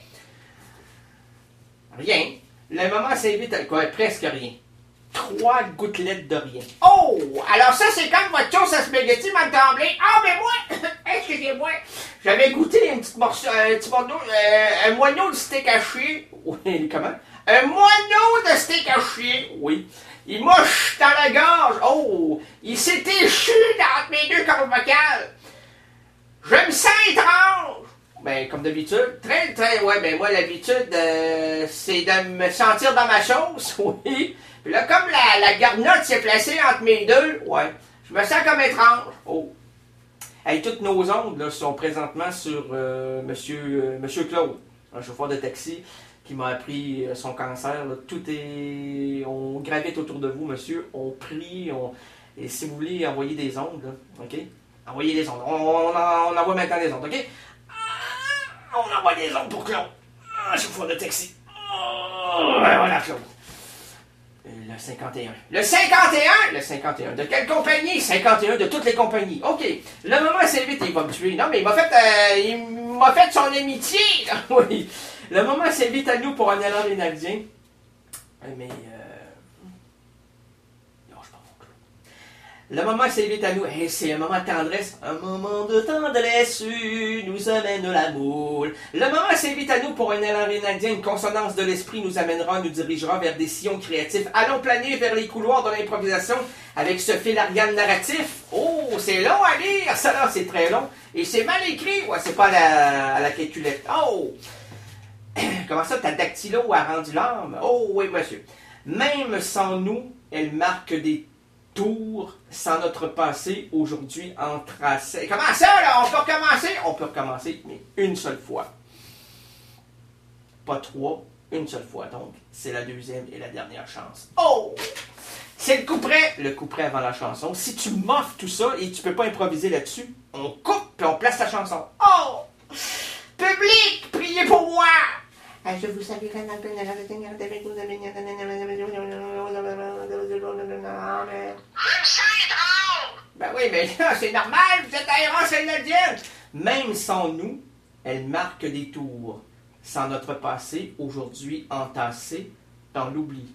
L: Rien. Le moment s'invite à quoi? Presque rien. 3 gouttelettes de rien. Oh! Alors ça, c'est comme votre sauce à spaghetti, Mme Tremblay. Ah, mais moi, excusez-moi, j'avais goûté un petit morceau, un moineau de steak haché. Oui, comment? Un moineau de steak haché, oui. Il m'a chuté dans la gorge. Oh! Il s'est échu entre mes deux cordes vocales. Je me sens étrange. Ben, comme d'habitude. Très, très, ouais, ben moi, l'habitude, c'est de me sentir dans ma sauce, oui. Puis là, comme la garnotte s'est placée entre mes deux, ouais, je me sens comme étrange. Oh. Hey, toutes nos ondes, là, sont présentement sur Monsieur Claude, un chauffeur de taxi, qui m'a appris son cancer. Là. Tout est... On gravite autour de vous, monsieur. On prie. Et si vous voulez envoyer des ondes, là, OK? Envoyez des ondes. On envoie maintenant des ondes, OK? On envoie des ondes pour Claude. Chauffeur de taxi. Voilà, Claude. Le 51. Le 51? Le 51. De quelle compagnie? 51 de toutes les compagnies. OK. Le moment s'est vite, il va me tuer. Non, mais il m'a fait son amitié. Oui. Le moment s'invite à nous pour un élan rénaldien. Mais, non, je parle pas. Le moment s'invite à nous. Hey, c'est un moment de tendresse. Un moment de tendresse nous amène l'amour. Le moment s'invite à nous pour un élan rénaldien. Une consonance de l'esprit nous amènera, nous dirigera vers des sillons créatifs. Allons planer vers les couloirs de l'improvisation avec ce fil Ariane narratif. Oh, c'est long à lire. Ça là, c'est très long. Et c'est mal écrit. Ouais, c'est pas à la calculette. Oh! Comment ça, ta dactylo a rendu l'âme? Oh oui, monsieur. Même sans nous, elle marque des tours sans notre passé aujourd'hui entracé. Comment ça, là? On peut recommencer? On peut recommencer, mais une seule fois. Pas 3, une seule fois. Donc, c'est la deuxième et la dernière chance. Oh! C'est le couperet avant la chanson. Si tu m'offres tout ça et tu peux pas improviser là-dessus, on coupe et on place la chanson. Oh! Public, priez pour moi! Je vous salue, je me sens étrange! Ben oui, mais là, c'est normal, vous êtes aérant canadienne! Même sans nous, elle marque des tours. Sans notre passé, aujourd'hui entassé dans l'oubli.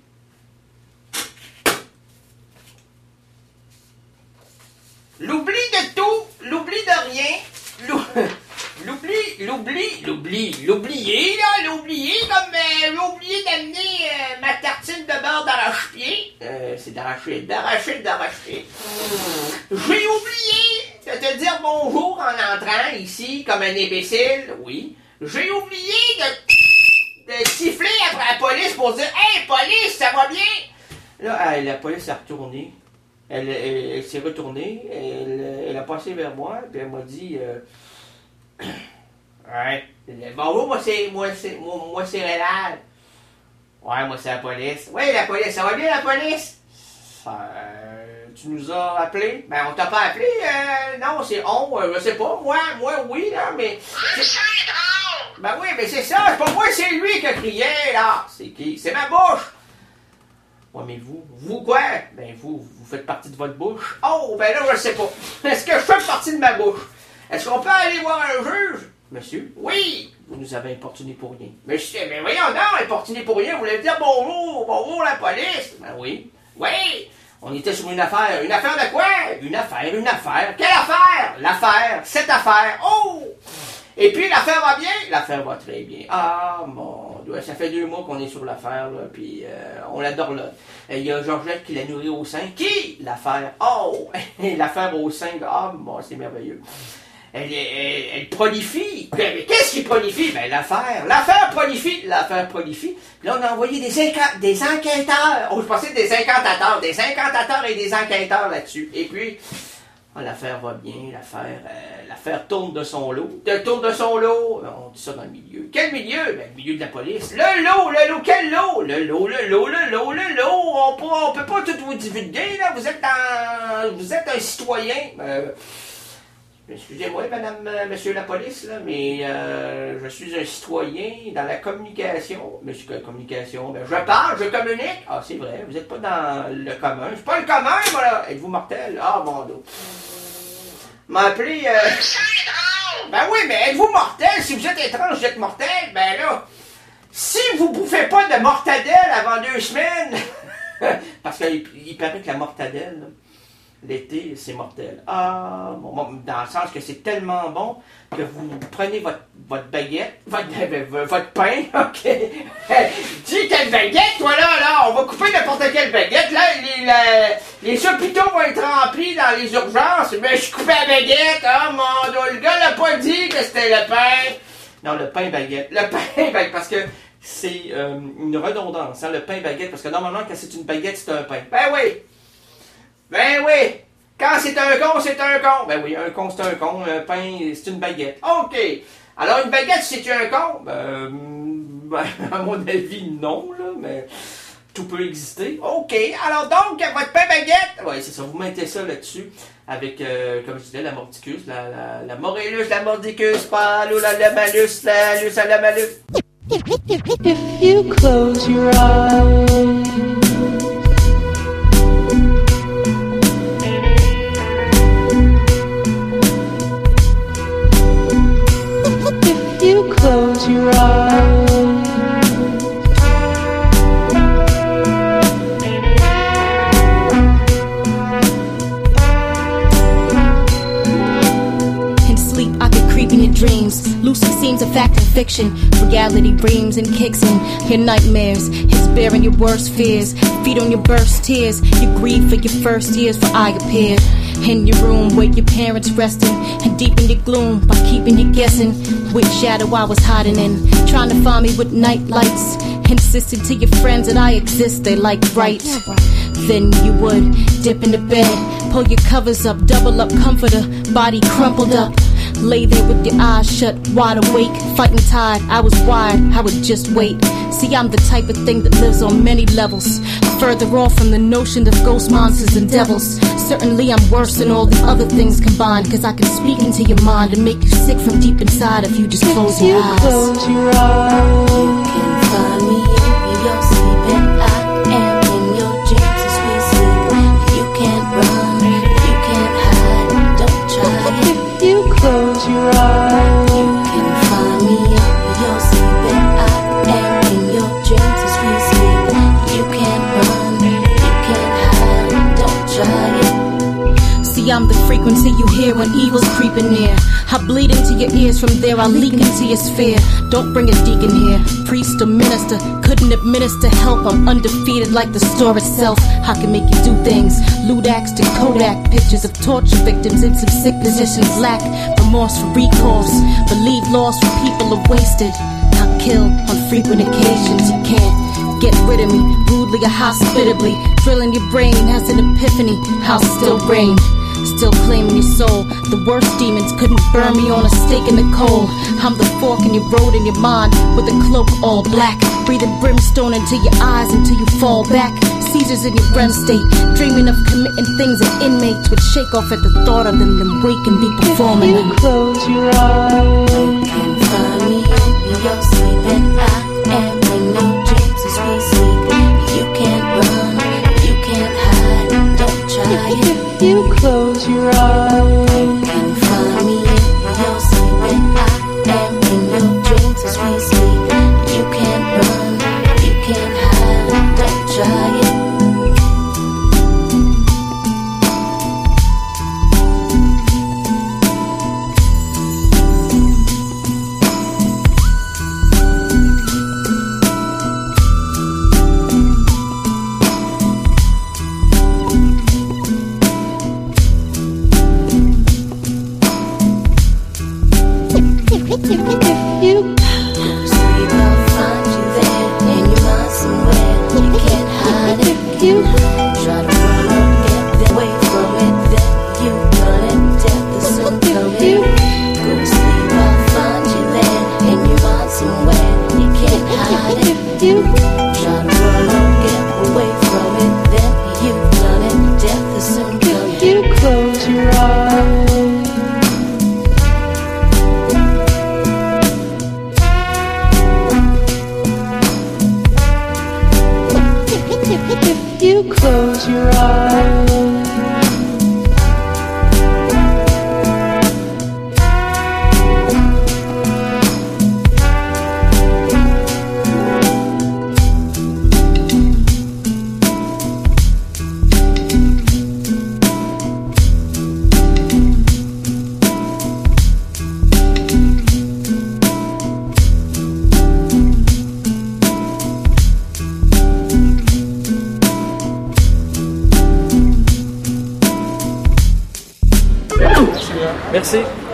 L: L'oubli de tout, l'oubli de rien, l'oublier, là, l'oublier comme j'ai oublié d'amener ma tartine de beurre d'arrache-pied. C'est d'arracher. J'ai oublié de te dire bonjour en entrant ici comme un imbécile, oui. J'ai oublié de siffler après la police pour dire « Hey, police, ça va bien? » Là, la police est retournée. Elle s'est retournée, elle a passé vers moi, puis elle m'a dit ouais, bonjour, moi c'est Rénal. Ouais, moi c'est la police. Oui, la police, ça va bien la police? Tu nous as appelé? Ben on t'a pas appelé, non, c'est je sais pas, moi oui, là, mais... Ben oui, mais c'est ça, c'est pas moi, c'est lui qui a crié, là. C'est qui? C'est ma bouche. Ouais, mais vous quoi? Ben vous faites partie de votre bouche. Oh, ben là, je sais pas. Est-ce que je fais partie de ma bouche? Est-ce qu'on peut aller voir un juge? Monsieur? Oui! Vous nous avez importuné pour rien. Monsieur, mais voyons non, importuné pour rien, vous voulez dire bonjour la police? Ben oui. Oui! On était sur une affaire. Une affaire de quoi? Une affaire. Quelle affaire? Cette affaire. Oh! Et puis, l'affaire va bien? L'affaire va très bien. Ah, mon Dieu, ça fait 2 mois qu'on est sur l'affaire, là, puis on l'adore, là. Il y a Georgette qui l'a nourri au sein. Qui? L'affaire. Oh! L'affaire au sein. Ah, bon, c'est merveilleux. elle prolifie. Mais qu'est-ce qui prolifie? Ben, l'affaire prolifie. Puis là, on a envoyé des enquêteurs. Oh, je pensais des incantateurs et des enquêteurs là-dessus. Et puis, l'affaire va bien, l'affaire tourne de son lot. On dit ça dans le milieu. Quel milieu? Ben, le milieu de la police. Le lot, quel lot? Le lot. On peut pas tout vous divulguer, là. Vous êtes un citoyen. Excusez-moi, monsieur la police, là, mais je suis un citoyen dans la communication. Monsieur communication, ben, je parle, je communique. Ah, c'est vrai, vous n'êtes pas dans le commun. Je suis pas le commun, voilà. Êtes-vous mortel? Ah, bon dos. M'a appelé... Ben oui, mais êtes-vous mortel? Si vous êtes étrange, vous êtes mortel. Ben là, si vous bouffez pas de mortadelle avant 2 semaines... Parce qu'il paraît que la mortadelle... là, l'été, c'est mortel. Ah, bon, dans le sens que c'est tellement bon que vous prenez votre baguette, votre pain, ok. Dis quelle baguette, toi là, on va couper n'importe quelle baguette. Là, les hôpitaux vont être remplis dans les urgences, mais je coupais la baguette. Ah, mon Dieu, le gars l'a pas dit que c'était le pain. Non, le pain baguette. Parce que c'est une redondance, hein, le pain baguette, parce que normalement, quand c'est une baguette, c'est un pain. Ben oui! Quand c'est un con, c'est un con! Ben oui, un con, c'est un con. Un pain, c'est une baguette. OK! Alors, une baguette, c'est-tu un con? Ben, à mon avis, non, là, mais tout peut exister. OK! Alors donc, votre pain baguette... Oui, c'est ça, vous mettez ça là-dessus, avec, comme je disais, la mordicus, la morellus, la mordicus, pas la malus, la lus à la malus.
P: If you close your eyes, close your eyes.
U: In sleep, I could creep in your dreams. Lucid seems a fact and fiction. Reality reams and kicks in your nightmares. It's bearing your worst fears. Feed on your burst tears. You grieve for your first years, for I appeared in your room where your parents resting, and deep in your gloom by keeping you guessing which shadow I was hiding in, trying to find me with night lights. Insisted to your friends that I exist, they like right. Then you would dip into bed, pull your covers up, double up comforter, body crumpled up. Lay there with your eyes shut, wide awake, fighting tide. I was wired, I would just wait. See, I'm the type of thing that lives on many levels, further off from the notion of ghost monsters and devils. Certainly I'm worse than all the other things combined, cause I can speak into your mind and make you sick from deep inside if you just close your eyes.
P: Close your eyes.
U: You can find me in your sleep, and I am in your dreams as we sleep. You can't run, you can't hide, don't try it.
P: If you close your eyes,
U: you can find me in your sleep, and I am in your dreams as we sleep. You can't run, you can't hide, don't try it. See, I'm the frequency you hear when evil's creeping near. I bleed into your ears, from there I leak into your sphere. Don't bring a deacon here, priest or minister, couldn't administer help. I'm undefeated like the store itself. I can make you do things, Ludax to Kodak, pictures of torture victims in some sick positions. Lack remorse for recourse, believe loss when people are wasted. I kill on frequent occasions. You can't get rid of me, rudely or hospitably, drilling your brain as an epiphany. I'll still reign, still claiming your soul. The worst demons couldn't burn me on a stake in the coal. I'm the fork in your road in your mind, with a cloak all black, breathing brimstone into your eyes until you fall back. Seizures in your REM state, dreaming of committing things that inmates would shake off at the thought of them, then wake and be performing them.
P: close your eyes.
U: You can find me in your sleep, and I am in your dreams as we sleep. You can't run, you can't hide, don't try it.
P: If you close your eyes,
U: you can find me in your sleep, and I am in your dreams as we sleep. You can't run, you can't hide, don't try it.
P: You try to run or get away from it, then you've done it. Death is soon coming. You close your eyes. If you close your eyes.
Q: Merci.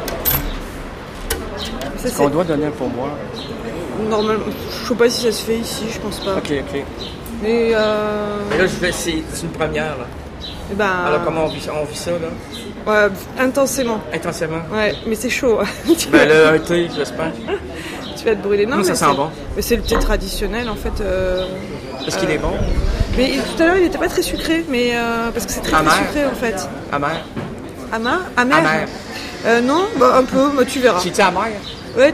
M: Ça,
Q: Est-ce qu'on doit donner un pourboire?
M: Normalement, je sais pas si ça se fait ici, je pense pas.
Q: Ok.
M: Mais
Q: Mais là, c'est une première, là.
M: Eh ben,
Q: alors, comment on vit ça, là?
M: Ouais, intensément.
Q: Intensément?
M: Ouais, mais c'est chaud.
Q: Ben là, un thé, j'espère.
M: Tu vas te brûler. Non, mais
Q: ça sent bon.
M: Mais c'est le thé traditionnel, en fait.
Q: Est-ce qu'il est bon?
M: Mais tout à l'heure, il était pas très sucré, mais parce que c'est très, très sucré, en fait.
Q: Amer?
M: Amer? Non, bah, un peu, bah, tu verras.
Q: C'est-tu amer?
M: Ouais,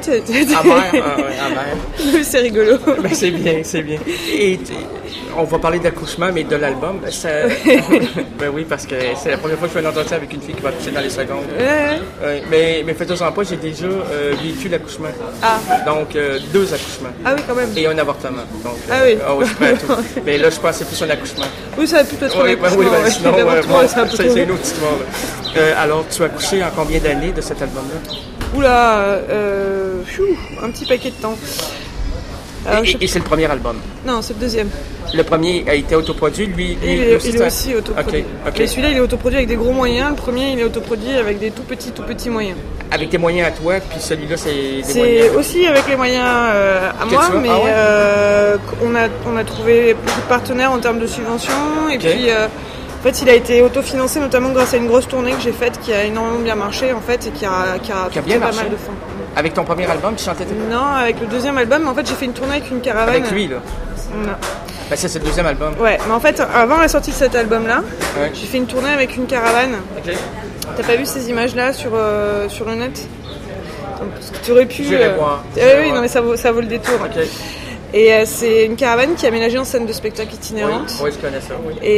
Q: amer.
M: C'est rigolo.
Q: Ben, c'est bien. Et on va parler d'accouchement, mais de l'album. Ben oui, parce que c'est la première fois que je fais un entretien avec une fille qui va accoucher dans les secondes. Mais faites-en pas, j'ai déjà vécu l'accouchement.
M: Ah.
Q: Donc, 2 accouchements.
M: Ah oui, quand même.
Q: Et un avortement. Donc,
M: ah oui.
Q: Je suis prêt à tout. Mais là, je pense que c'est plus un accouchement.
M: Oui, ça va plutôt être un accouchement.
Q: Oui, sinon, c'est une autre histoire.
M: histoire.
Q: Alors, tu as accouché en combien d'années de cet album-là?
M: Oula, un petit paquet de temps.
Q: Et c'est le premier album?
M: Non, c'est le deuxième.
Q: Le premier a été autoproduit, lui
M: il est aussi autoproduit.
Q: Okay.
M: Et celui-là, il est autoproduit avec des gros moyens. Le premier, il est autoproduit avec des tout petits moyens.
Q: Avec tes moyens à toi, puis celui-là, c'est des
M: moyens? C'est aussi avec les moyens à moi, mais on a trouvé beaucoup de partenaires en termes de subventions. Et puis, en fait, il a été autofinancé notamment grâce à une grosse tournée que j'ai faite qui a énormément bien marché, en fait, et qui a
Q: bien
M: pas
Q: marché.
M: mal de fonds.
Q: Avec ton premier album, tu chantais?
M: Non, avec le deuxième album, en fait, j'ai fait une tournée avec une caravane.
Q: Avec lui, là?
M: Non.
Q: Ben, ça, c'est le deuxième album.
M: Ouais, mais en fait, avant la sortie de cet album-là, j'ai fait une tournée avec une caravane.
Q: Ok.
M: T'as pas vu ces images-là sur le net? Parce que tu aurais pu...
Q: Je vais les voir.
M: Oui, non, mais ça vaut le détour.
Q: Ok.
M: Et c'est une caravane qui est aménagée en scène de spectacle itinérante.
Q: Oui, je connais ça, oui.
M: Et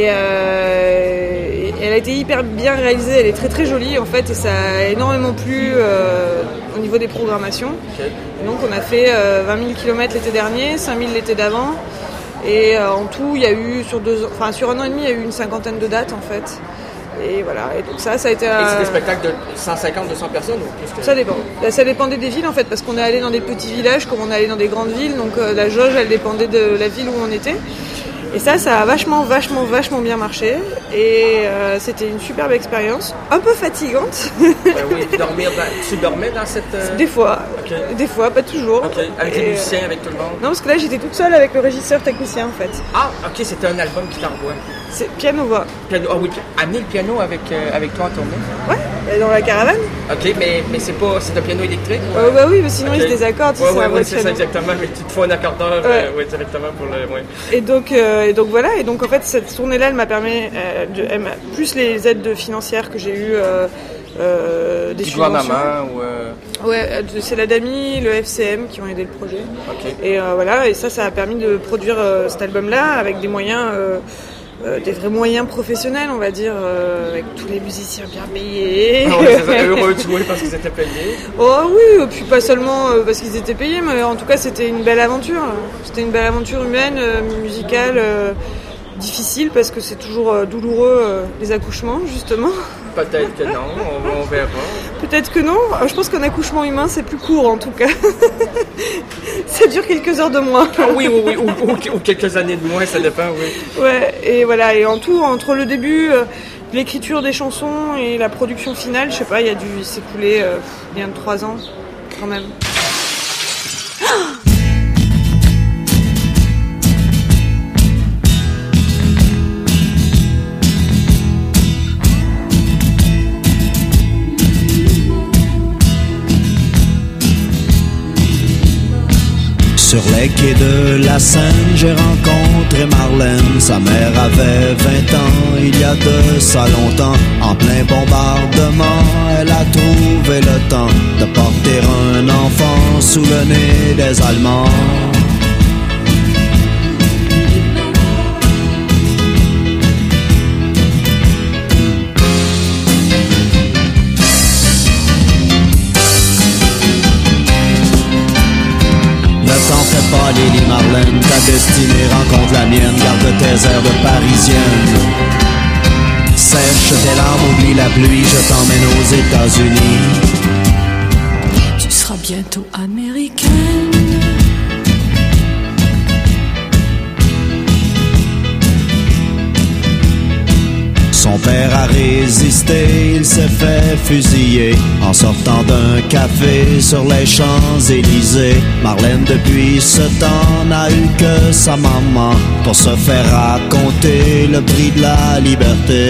M: elle a été hyper bien réalisée, elle est très très jolie en fait, et ça a énormément plu au niveau des programmations.
Q: Okay.
M: Et donc on a fait 20 000 km l'été dernier, 5 000 l'été d'avant, et en tout il y a eu sur un an et demi il y a eu une 50aine de dates en fait. Et voilà, et donc ça a été...
Q: Et c'est des spectacles de 150-200 personnes ou plus que...
M: Ça dépend. Ça dépendait des villes en fait, parce qu'on est allé dans des petits villages comme on est allé dans des grandes villes, donc la jauge elle dépendait de la ville où on était. Et ça a vachement bien marché, et c'était une superbe expérience, un peu fatigante.
Q: Oui, tu dormais dans cette...
M: Des fois,
Q: okay.
M: Des fois, pas toujours.
Q: Okay. Avec les musiciens, avec tout le monde?
M: Non, parce que là j'étais toute seule avec le régisseur technicien en fait.
Q: Ah, ok, c'était un album qui t'envoie.
M: C'est piano-voix.
Q: Ah oui, amener le piano avec toi en tournée?
M: Ouais, dans la caravane.
Q: Ok, mais c'est un piano électrique?
M: Bah oui, mais sinon il se désaccorde.
Q: Ouais, c'est ça exactement, mais tu te fais un accordeur directement pour le... Ouais.
M: Et donc voilà, et donc en fait cette tournée-là, elle m'a permis, plus les aides financières que j'ai eues, des subventions. Ouais, c'est la DAMI, le FCM qui ont aidé le projet.
Q: Okay.
M: Et voilà, et ça a permis de produire cet album-là avec des moyens... des vrais moyens professionnels, on va dire, avec tous les musiciens bien payés.
Q: Heureux, tu vois, parce qu'ils étaient payés.
M: Oh oui, et puis pas seulement parce qu'ils étaient payés, mais en tout cas c'était une belle aventure. C'était une belle aventure humaine, musicale, difficile parce que c'est toujours douloureux les accouchements, justement.
Q: Peut-être que non, on verra.
M: Peut-être que non. Je pense qu'un accouchement humain c'est plus court en tout cas. Ça dure quelques heures de moins.
Q: Oui, ou quelques années de moins, ça dépend, oui.
M: Ouais, et voilà, et en tout, entre le début, l'écriture des chansons et la production finale, je sais pas, il y a dû s'écouler bien de 3 ans, quand même.
D: Sur les quais de la Seine, j'ai rencontré Marlène. Sa mère avait 20 ans, il y a de ça longtemps. En plein bombardement, elle a trouvé le temps de porter un enfant sous le nez des Allemands. Pas Lily Marlène, ta destinée rencontre la mienne. Garde tes airs de parisienne. Sèche tes larmes, oublie la pluie, je t'emmène aux États-Unis.
B: Tu seras bientôt américaine.
D: Son père a résisté, il s'est fait fusiller en sortant d'un café sur les Champs-Élysées. Marlène depuis ce temps n'a eu que sa maman pour se faire raconter le prix de la liberté.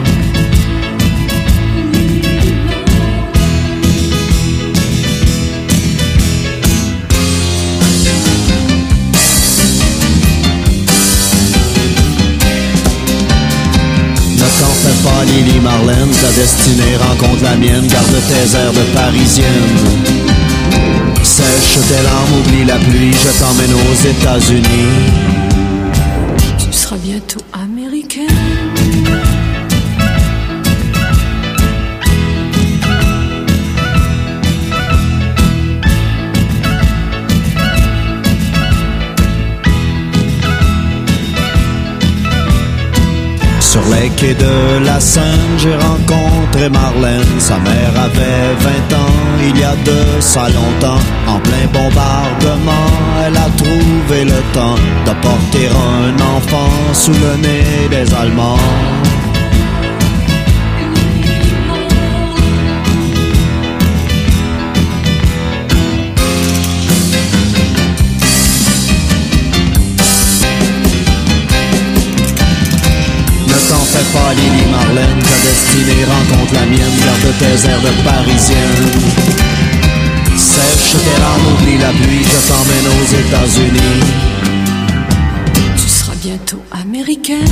D: Pas Lily Marlène, ta destinée rencontre la mienne. Garde tes airs de parisienne. Sèche tes larmes, oublie la pluie, je t'emmène aux États-Unis.
B: Tu seras bientôt américaine.
D: Sur les quais de la Seine, j'ai rencontré Marlène. Sa mère avait 20 ans, il y a de ça longtemps. En plein bombardement, elle a trouvé le temps de porter un enfant sous le nez des Allemands. Fais pas Lily Marlène, ta destinée rencontre la mienne. Garde tes airs de parisienne. Sèche tes larmes, oublie la pluie, je t'emmène aux États-Unis.
B: Tu seras bientôt américaine.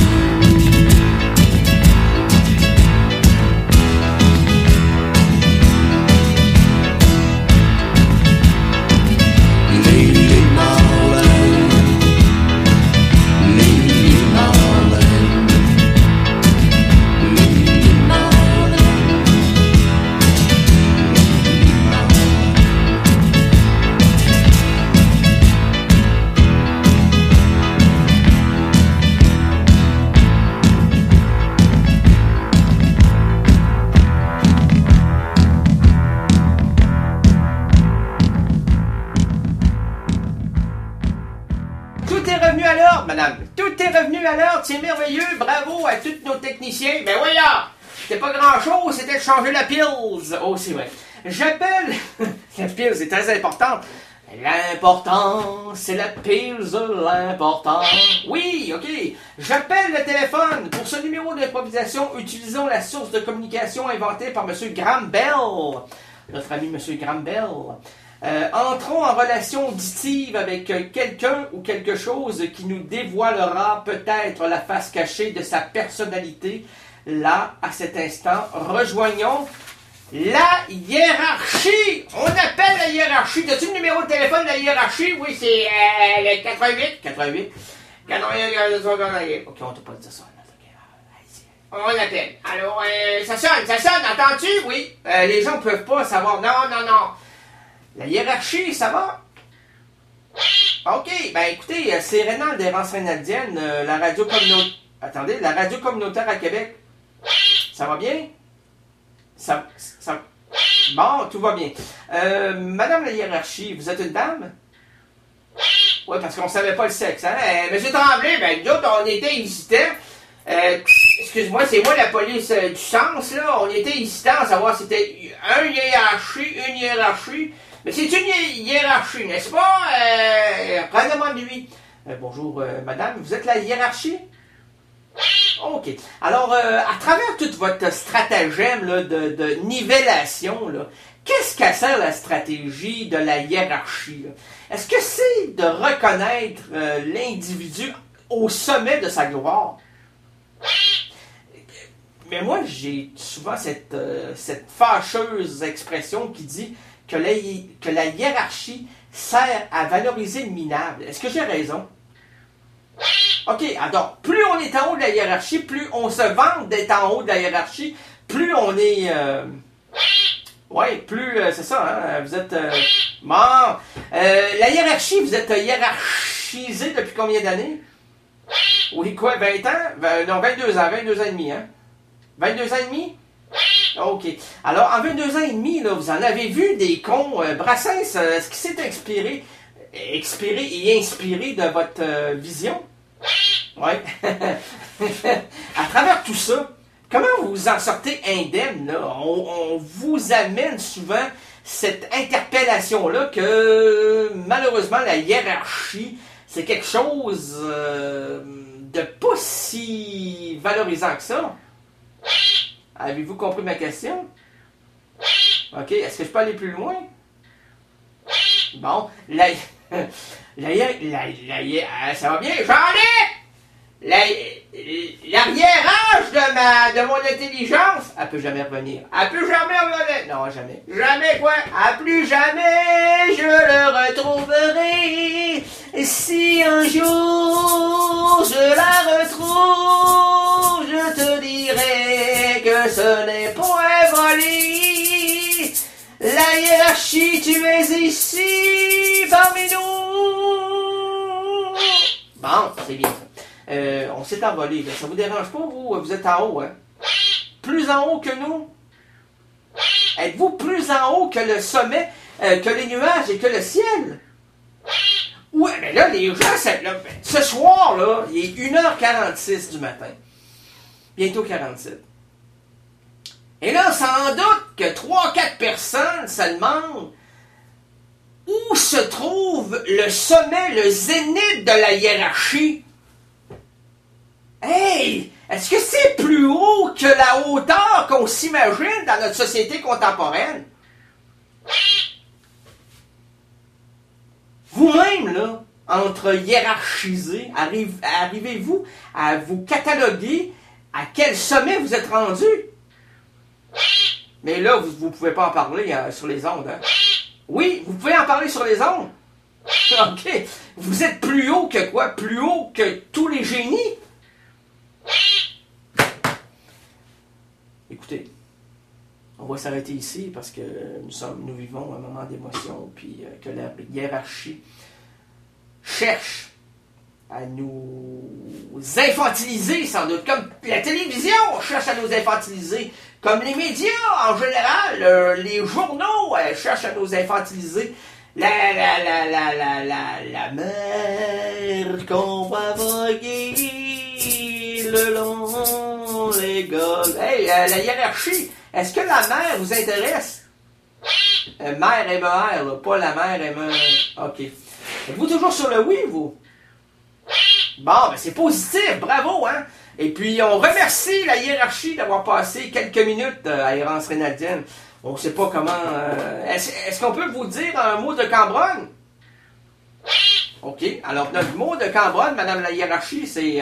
L: C'est merveilleux, bravo à tous nos techniciens. Ben voilà, c'était pas grand-chose, c'était de changer la pils. Oh, c'est vrai. J'appelle... La pils est très importante. L'important, c'est la pils, l'important. Oui, ok. J'appelle le téléphone. Pour ce numéro d'improvisation, utilisons la source de communication inventée par M. Graham Bell. Notre ami M. Graham Bell. Entrons en relation auditive avec quelqu'un ou quelque chose qui nous dévoilera peut-être la face cachée de sa personnalité. Là, à cet instant, rejoignons la hiérarchie. On appelle la hiérarchie. As-tu le numéro de téléphone de la hiérarchie? Oui, c'est le 88. Ok, on t'a pas dit ça. On appelle. Alors, ça sonne, entends-tu? Oui. Les gens peuvent pas savoir. Non. La hiérarchie, ça va? OK, ben écoutez, c'est Rénal d'Errance Rénaldienne, la radio communautaire... Attendez, la radio communautaire à Québec. Ça va bien? Ça... Bon, tout va bien. Madame la hiérarchie, vous êtes une dame? Oui, parce qu'on savait pas le sexe, hein? Monsieur Tremblay, ben nous autres, on était hésitants. Excuse-moi, c'est moi la police du sens, là. On était hésitants à savoir si c'était une hiérarchie. Mais c'est une hiérarchie, n'est-ce pas? Rendez-moi de lui. Bonjour, madame, vous êtes la hiérarchie? OK. Alors, à travers toute votre stratagème là, de nivellation, là, qu'est-ce qu'à sert la stratégie de la hiérarchie? Là? Est-ce que c'est difficile de reconnaître l'individu au sommet de sa gloire. Mais moi, j'ai souvent cette fâcheuse expression qui dit que la hiérarchie sert à valoriser le minable. Est-ce que j'ai raison? OK, alors, plus on est en haut de la hiérarchie, plus on se vante d'être en haut de la hiérarchie, plus on est... plus... c'est ça, hein? Vous êtes... bon. La hiérarchie, vous êtes hiérarchisé depuis combien d'années? Oui, quoi, 20 ans? Non, 22 ans, 22 ans et demi, hein? 22 ans et demi? OK. Alors, en 22 ans et demi, là, vous en avez vu des cons. Brassens, est-ce qu'il s'est expiré et inspiré de votre vision? Oui. À travers tout ça, comment vous en sortez indemne, là? On vous amène souvent cette interpellation-là que, malheureusement, la hiérarchie, c'est quelque chose de pas si valorisant que ça. Avez-vous compris ma question? OK, est-ce que je peux aller plus loin? Bon, ça va bien? L'arrière-âge de mon intelligence, elle peut jamais revenir. Elle peut jamais revenir. Non, jamais. Jamais quoi? À plus jamais je le retrouverai. Et si un jour je la retrouve, je te dirai que ce n'est point volé. La hiérarchie, tu es ici parmi nous. Bon, c'est bien ça. On s'est envolé, là. Ça vous dérange pas, vous? Vous êtes en haut, hein? Plus en haut que nous? Êtes-vous plus en haut que le sommet, que les nuages et que le ciel? Ouais, mais là, les gens, ce soir, là, il est 1h46 du matin. Bientôt 47. Et là, sans doute que 3-4 personnes se demandent où se trouve le sommet, le zénith de la hiérarchie. Hey! Est-ce que c'est plus haut que la hauteur qu'on s'imagine dans notre société contemporaine? Vous-même, là, entre hiérarchisés, arrivez-vous à vous cataloguer à quel sommet vous êtes rendu? Mais là, vous ne pouvez pas en parler sur les ondes, hein? Oui, vous pouvez en parler sur les ondes? OK. Vous êtes plus haut que quoi? Plus haut que tous les génies? Écoutez, on va s'arrêter ici parce que nous vivons un moment d'émotion, puis que la hiérarchie cherche à nous infantiliser, sans doute, comme la télévision cherche à nous infantiliser, comme les médias en général, les journaux cherchent à nous infantiliser. La mer qu'on va voguer le long les golfs. Hey, la hiérarchie, est-ce que la mer vous intéresse? Mer M-E-R, là, pas la mer M-E-R. OK. Êtes-vous toujours sur le oui, vous? Bon, ben c'est positif, bravo, hein? Et puis, on remercie la hiérarchie d'avoir passé quelques minutes à Errance Rénaldienne. On ne sait pas comment... Est-ce qu'on peut vous dire un mot de Cambronne? OK. Alors, notre mot de Cambronne, Madame la hiérarchie, c'est...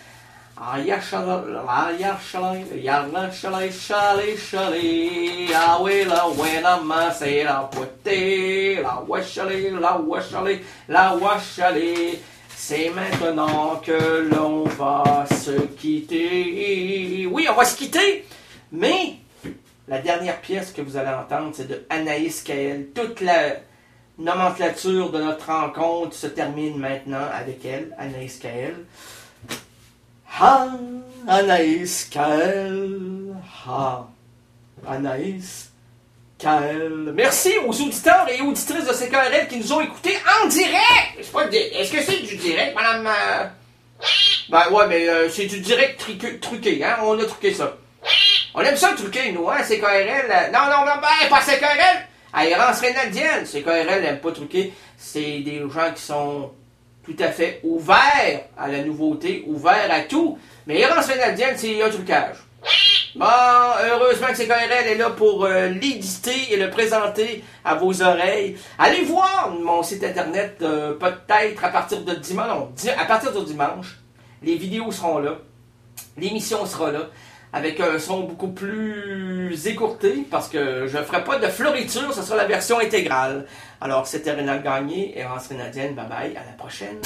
L: C'est maintenant que l'on va se quitter. Oui, on va se quitter, mais la dernière pièce que vous allez entendre, c'est de Anaïs Kael. Toute la nomenclature de notre rencontre se termine maintenant avec elle, Anaïs Kael. Ha, Anaïs Kael. Ha, Anaïs Kael. Merci aux auditeurs et auditrices de CKRL qui nous ont écoutés en direct. Est-ce que c'est du direct, madame? Ben ouais, mais c'est du direct truqué, hein? On a truqué ça. On aime ça truquer, nous, hein? CKRL. Non, pas CKRL. À Errance Rénaldienne. CKRL n'aime pas truquer. C'est des gens qui sont tout à fait ouverts à la nouveauté, ouverts à tout. Mais Errance Rénaldienne, c'est un trucage. Bon, heureusement que c'est KRL est là pour l'éditer et le présenter à vos oreilles. Allez voir mon site internet peut-être à partir de dimanche. Non, à partir de dimanche, les vidéos seront là. L'émission sera là. Avec un son beaucoup plus écourté, parce que je ne ferai pas de floriture, ce sera la version intégrale. Alors, c'était Rénal Gagné, Errance Rénadienne, bye bye, à la prochaine.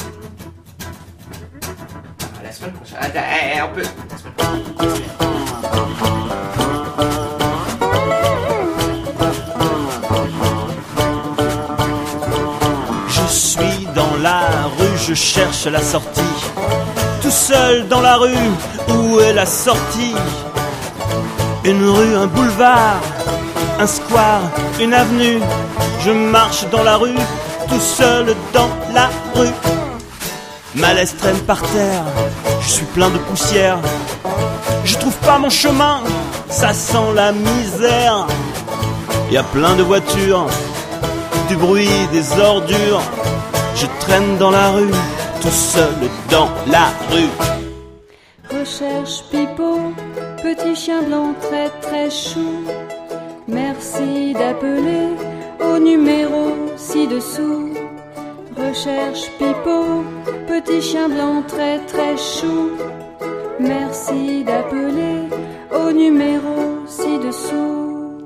L: À la semaine prochaine. Attends, on peut... La semaine prochaine.
D: Je suis dans la rue, je cherche la sortie. Tout seul dans la rue, où est la sortie? Une rue, un boulevard, un square, une avenue. Je marche dans la rue, tout seul dans la rue. Malaise traîne par terre, je suis plein de poussière. Je trouve pas mon chemin, ça sent la misère. Y a plein de voitures, du bruit, des ordures. Je traîne dans la rue, tout seul dans la rue.
C: Recherche Pipo, petit chien blanc très très chou. Merci d'appeler au numéro ci-dessous. Recherche Pipo, petit chien blanc très très chou. Merci d'appeler au numéro ci-dessous.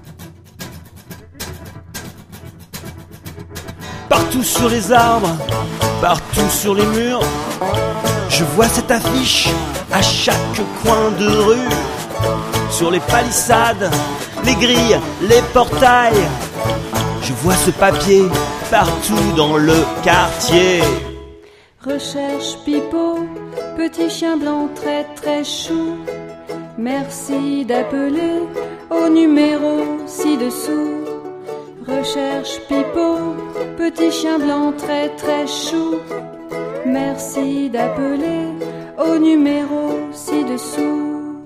D: Partout sur les arbres, partout sur les murs, je vois cette affiche à chaque coin de rue. Sur les palissades, les grilles, les portails, je vois ce papier partout dans le quartier.
C: Recherche Pipo, petit chien blanc très très chou. Merci d'appeler au numéro ci-dessous. Recherche Pipo, petit chien blanc très très chou. Merci d'appeler au numéro ci-dessous.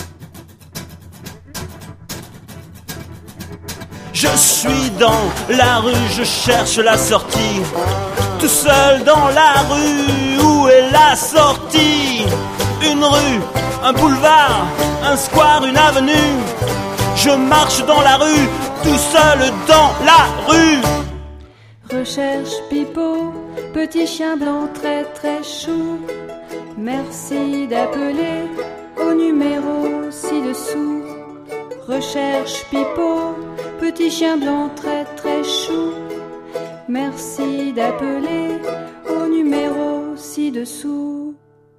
D: Je suis dans la rue, je cherche la sortie. Tout seul dans la rue, où est la sortie? Une rue, un boulevard, un square, une avenue. Je marche dans la rue, tout seul dans la rue.
C: Recherche Pipo, petit chien blanc très très chou. Merci d'appeler au numéro ci-dessous. Recherche Pipo, petit chien blanc très très chou. Merci d'appeler au numéro ci-dessous.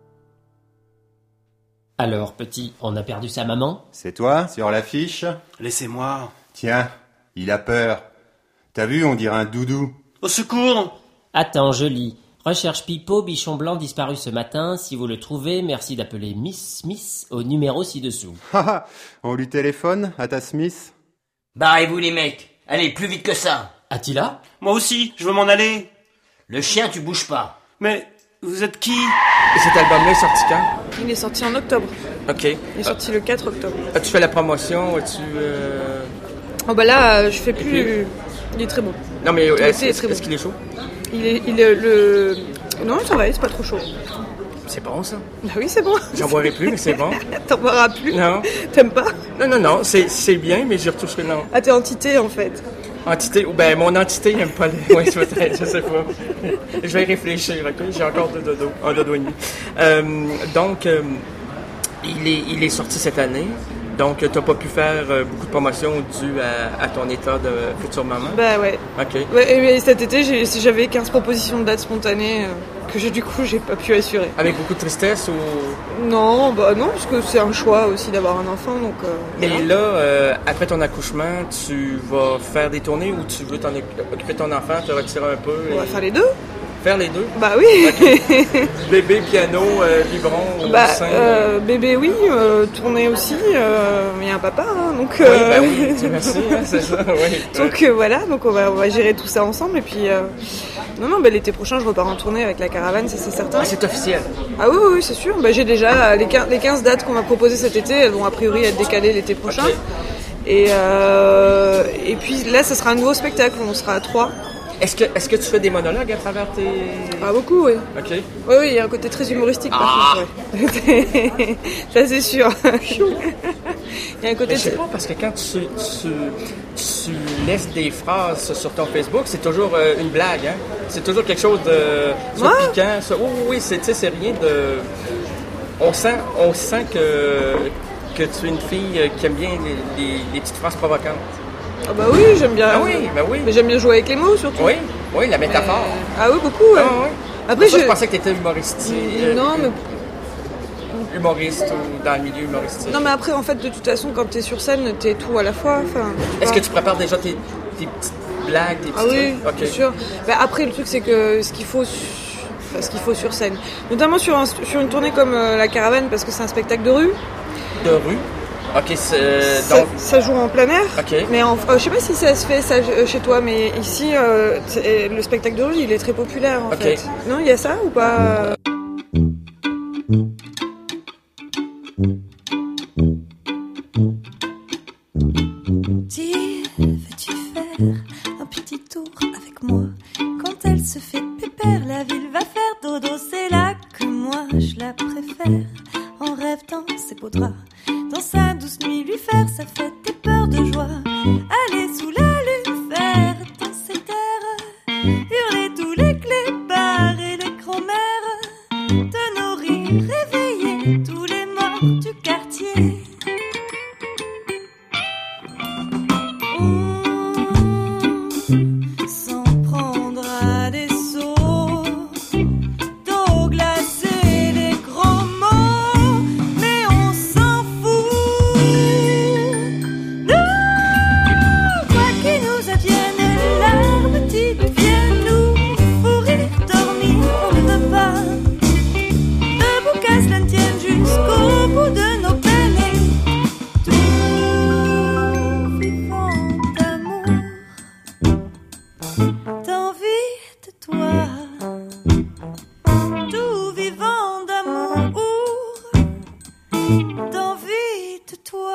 V: Alors, petit, on a perdu sa maman?
W: C'est toi, sur l'affiche?
X: Laissez-moi.
W: Tiens, il a peur. T'as vu, on dirait un doudou.
X: Au secours!
V: Attends, je lis. Recherche Pipo, bichon blanc disparu ce matin. Si vous le trouvez, merci d'appeler Miss Smith au numéro ci-dessous.
W: On lui téléphone à ta Smith?
Y: Barrez-vous les mecs. Allez, plus vite que ça.
V: Attila?
X: Moi aussi, je veux m'en aller.
Y: Le chien, tu bouges pas.
X: Mais vous êtes qui?
Q: Et cet album-là est sorti quand?
M: Il est sorti en octobre.
Q: Ok.
M: Il est sorti le 4 octobre.
Q: As-tu fait la promotion?
M: Oh bah là, je fais plus... Il est très bon.
Q: Non mais
M: est-ce
Q: qu'il est chaud?
M: Il est le... Non, ça va, c'est pas trop chaud.
Q: C'est bon ça?
M: Bah oui, c'est bon.
Q: J'en boirai plus, mais c'est bon.
M: T'en boiras plus?
Q: Non.
M: T'aimes pas?
Q: Non, c'est bien, mais j'y retoucherai non.
M: Ah, t'es entité en fait.
Q: Entité? Ben mon entité n'aime pas les... Oui, peut-être, je sais pas. Je vais y réfléchir, ok? J'ai encore un dodo et demi. Donc, il est sorti cette année. Donc, t'as pas pu faire beaucoup de promotions dû à ton état de future maman?
M: Bah ouais.
Q: Ok.
M: Ouais, mais cet été, j'avais 15 propositions de dates spontanées que j'ai pas pu assurer.
Q: Avec beaucoup de tristesse ou...
M: Non, bah non, parce que c'est un choix aussi d'avoir un enfant, donc...
Q: Et là, après ton accouchement, tu vas faire des tournées ou tu veux occuper ton enfant, te retirer un peu?
M: On va faire les deux.
Q: Faire les deux?
M: Bah oui.
Q: Okay. Bébé, piano, biberon,
M: bah,
Q: sein?
M: Bébé, oui. Tourner aussi. Il y a un papa, hein, donc...
Q: Oui, bah oui, merci, hein, c'est ça. Oui.
M: Donc voilà, donc on va gérer tout ça ensemble. Et puis, non, bah, l'été prochain, je repars en tournée avec la caravane, ça c'est certain.
Q: Ah, c'est officiel?
M: Ah oui, c'est sûr. Bah, j'ai déjà les 15 dates qu'on m'a proposées cet été, elles vont a priori être décalées l'été prochain. Okay. Et puis là, ça sera un nouveau spectacle, on sera à 3.
Q: Est-ce que tu fais des monologues à travers tes...
M: Ah, beaucoup, oui.
Q: OK.
M: Oui, il y a un côté très humoristique, par contre, ouais. Ça, c'est sûr. Il y a un côté...
Q: Je sais pas, parce que quand tu laisses des phrases sur ton Facebook, c'est toujours une blague, hein? C'est toujours quelque chose de piquant. Oui, c'est rien de... On sent que tu es une fille qui aime bien les petites phrases provocantes.
M: Ah bah oui, j'aime bien.
Q: Ah oui, ben oui.
M: Mais j'aime bien jouer avec les mots, surtout.
Q: Oui, la métaphore.
M: Ah oui, beaucoup, ouais.
Q: Ah, oui. Après, je pensais que tu étais humoriste.
M: Non, mais...
Q: Humoriste ou dans le milieu humoristique.
M: Non, mais après, en fait, de toute façon, quand t'es sur scène, t'es tout à la fois.
Q: Est-ce que tu prépares déjà tes petites blagues, tes petits
M: trucs? Bien sûr. Ben, après, le truc, c'est que ce qu'il faut sur scène, notamment sur une tournée comme La Caravane, parce que c'est un spectacle de rue.
Q: De rue? Ok,
M: ça joue en plein air.
Q: Okay.
M: Mais je sais pas si ça se fait ça chez toi, mais ici, le spectacle de rue, il est très populaire en fait. Non, il y a ça ou pas?
U: Dis, veux-tu faire un petit tour avec moi? Quand elle se fait pépère, la ville va faire dodo. C'est là que moi je la préfère. En rêve dans ses beaux draps, dans sa douce nuit lui faire sa fête et peur de joie. Aller sous la lune, faire dans ses terres, hurler tous les clébards et les grands-mères, te nourrir, réveiller tous les morts du quartier. S'en prendre à des sauts d'eau glacée, les grands mots, mais on s'en fout. Nous, quoi qu'il nous advienne, l'arme qui devienne nous, pourrir, dormir, on ne veut pas. Debout qu'à cela ne tienne jusqu'au bout de nos peines. Tout vivant d'amour, d'envie de toi.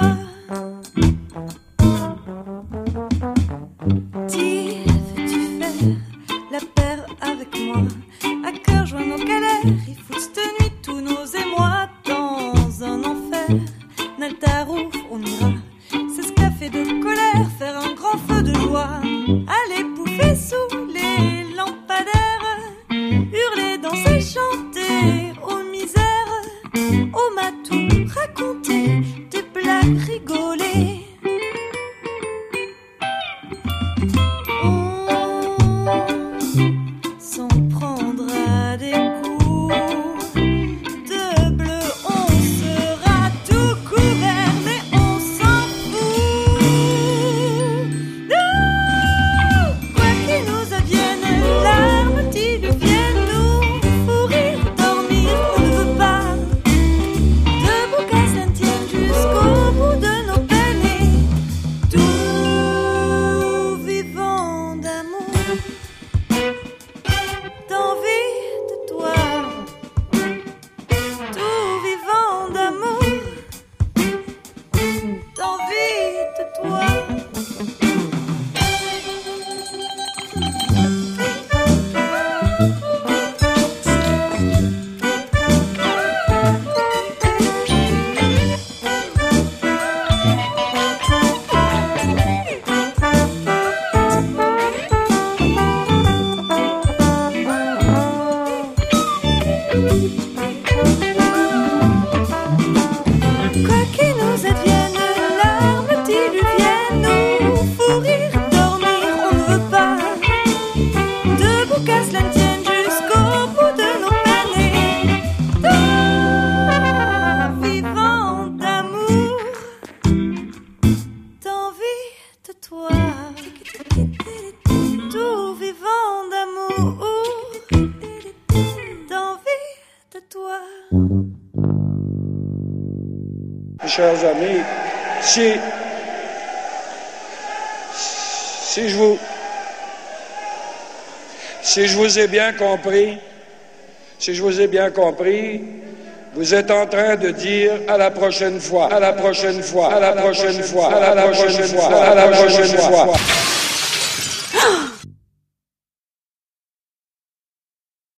U: Dis, veux-tu faire la paire avec moi? À cœur joint nos galères, il faut cette nuit tous nos émois dans un enfer. Naltarouf, on ira s'esclaffer de colère, faire un grand feu de joie, aller bouffer sous les lampadaires, hurler, danser, chanter aux misères, au matou, raconter des blagues, rigoler. S'en prendre à des coups de bleu, on sera tout couvert, mais on s'en fout. Nous, quoi qu'il nous advienne, l'arme qui devienne nous, pour rire, dormir, on ne veut pas. Debout qu'à cela ne tienne jusqu'au bout de nos peines, et tout vivant d'amour, d'envie de toi. Tout vivant d'amour, d'envie de toi. Quoi qu'il nous advienne, l'arme qui devienne nous, pour rire, dormir, on ne veut pas. Debout qu'à cela ne tienne jusqu'au bout de nos peines, tout vivant d'amour, d'envie de toi. Tout vivant d'amour, d'envie de toi.
E: Chers amis, si je vous ai bien compris, vous êtes en train de dire à la prochaine fois, à la prochaine fois, à la prochaine fois, à la prochaine fois, à la prochaine fois.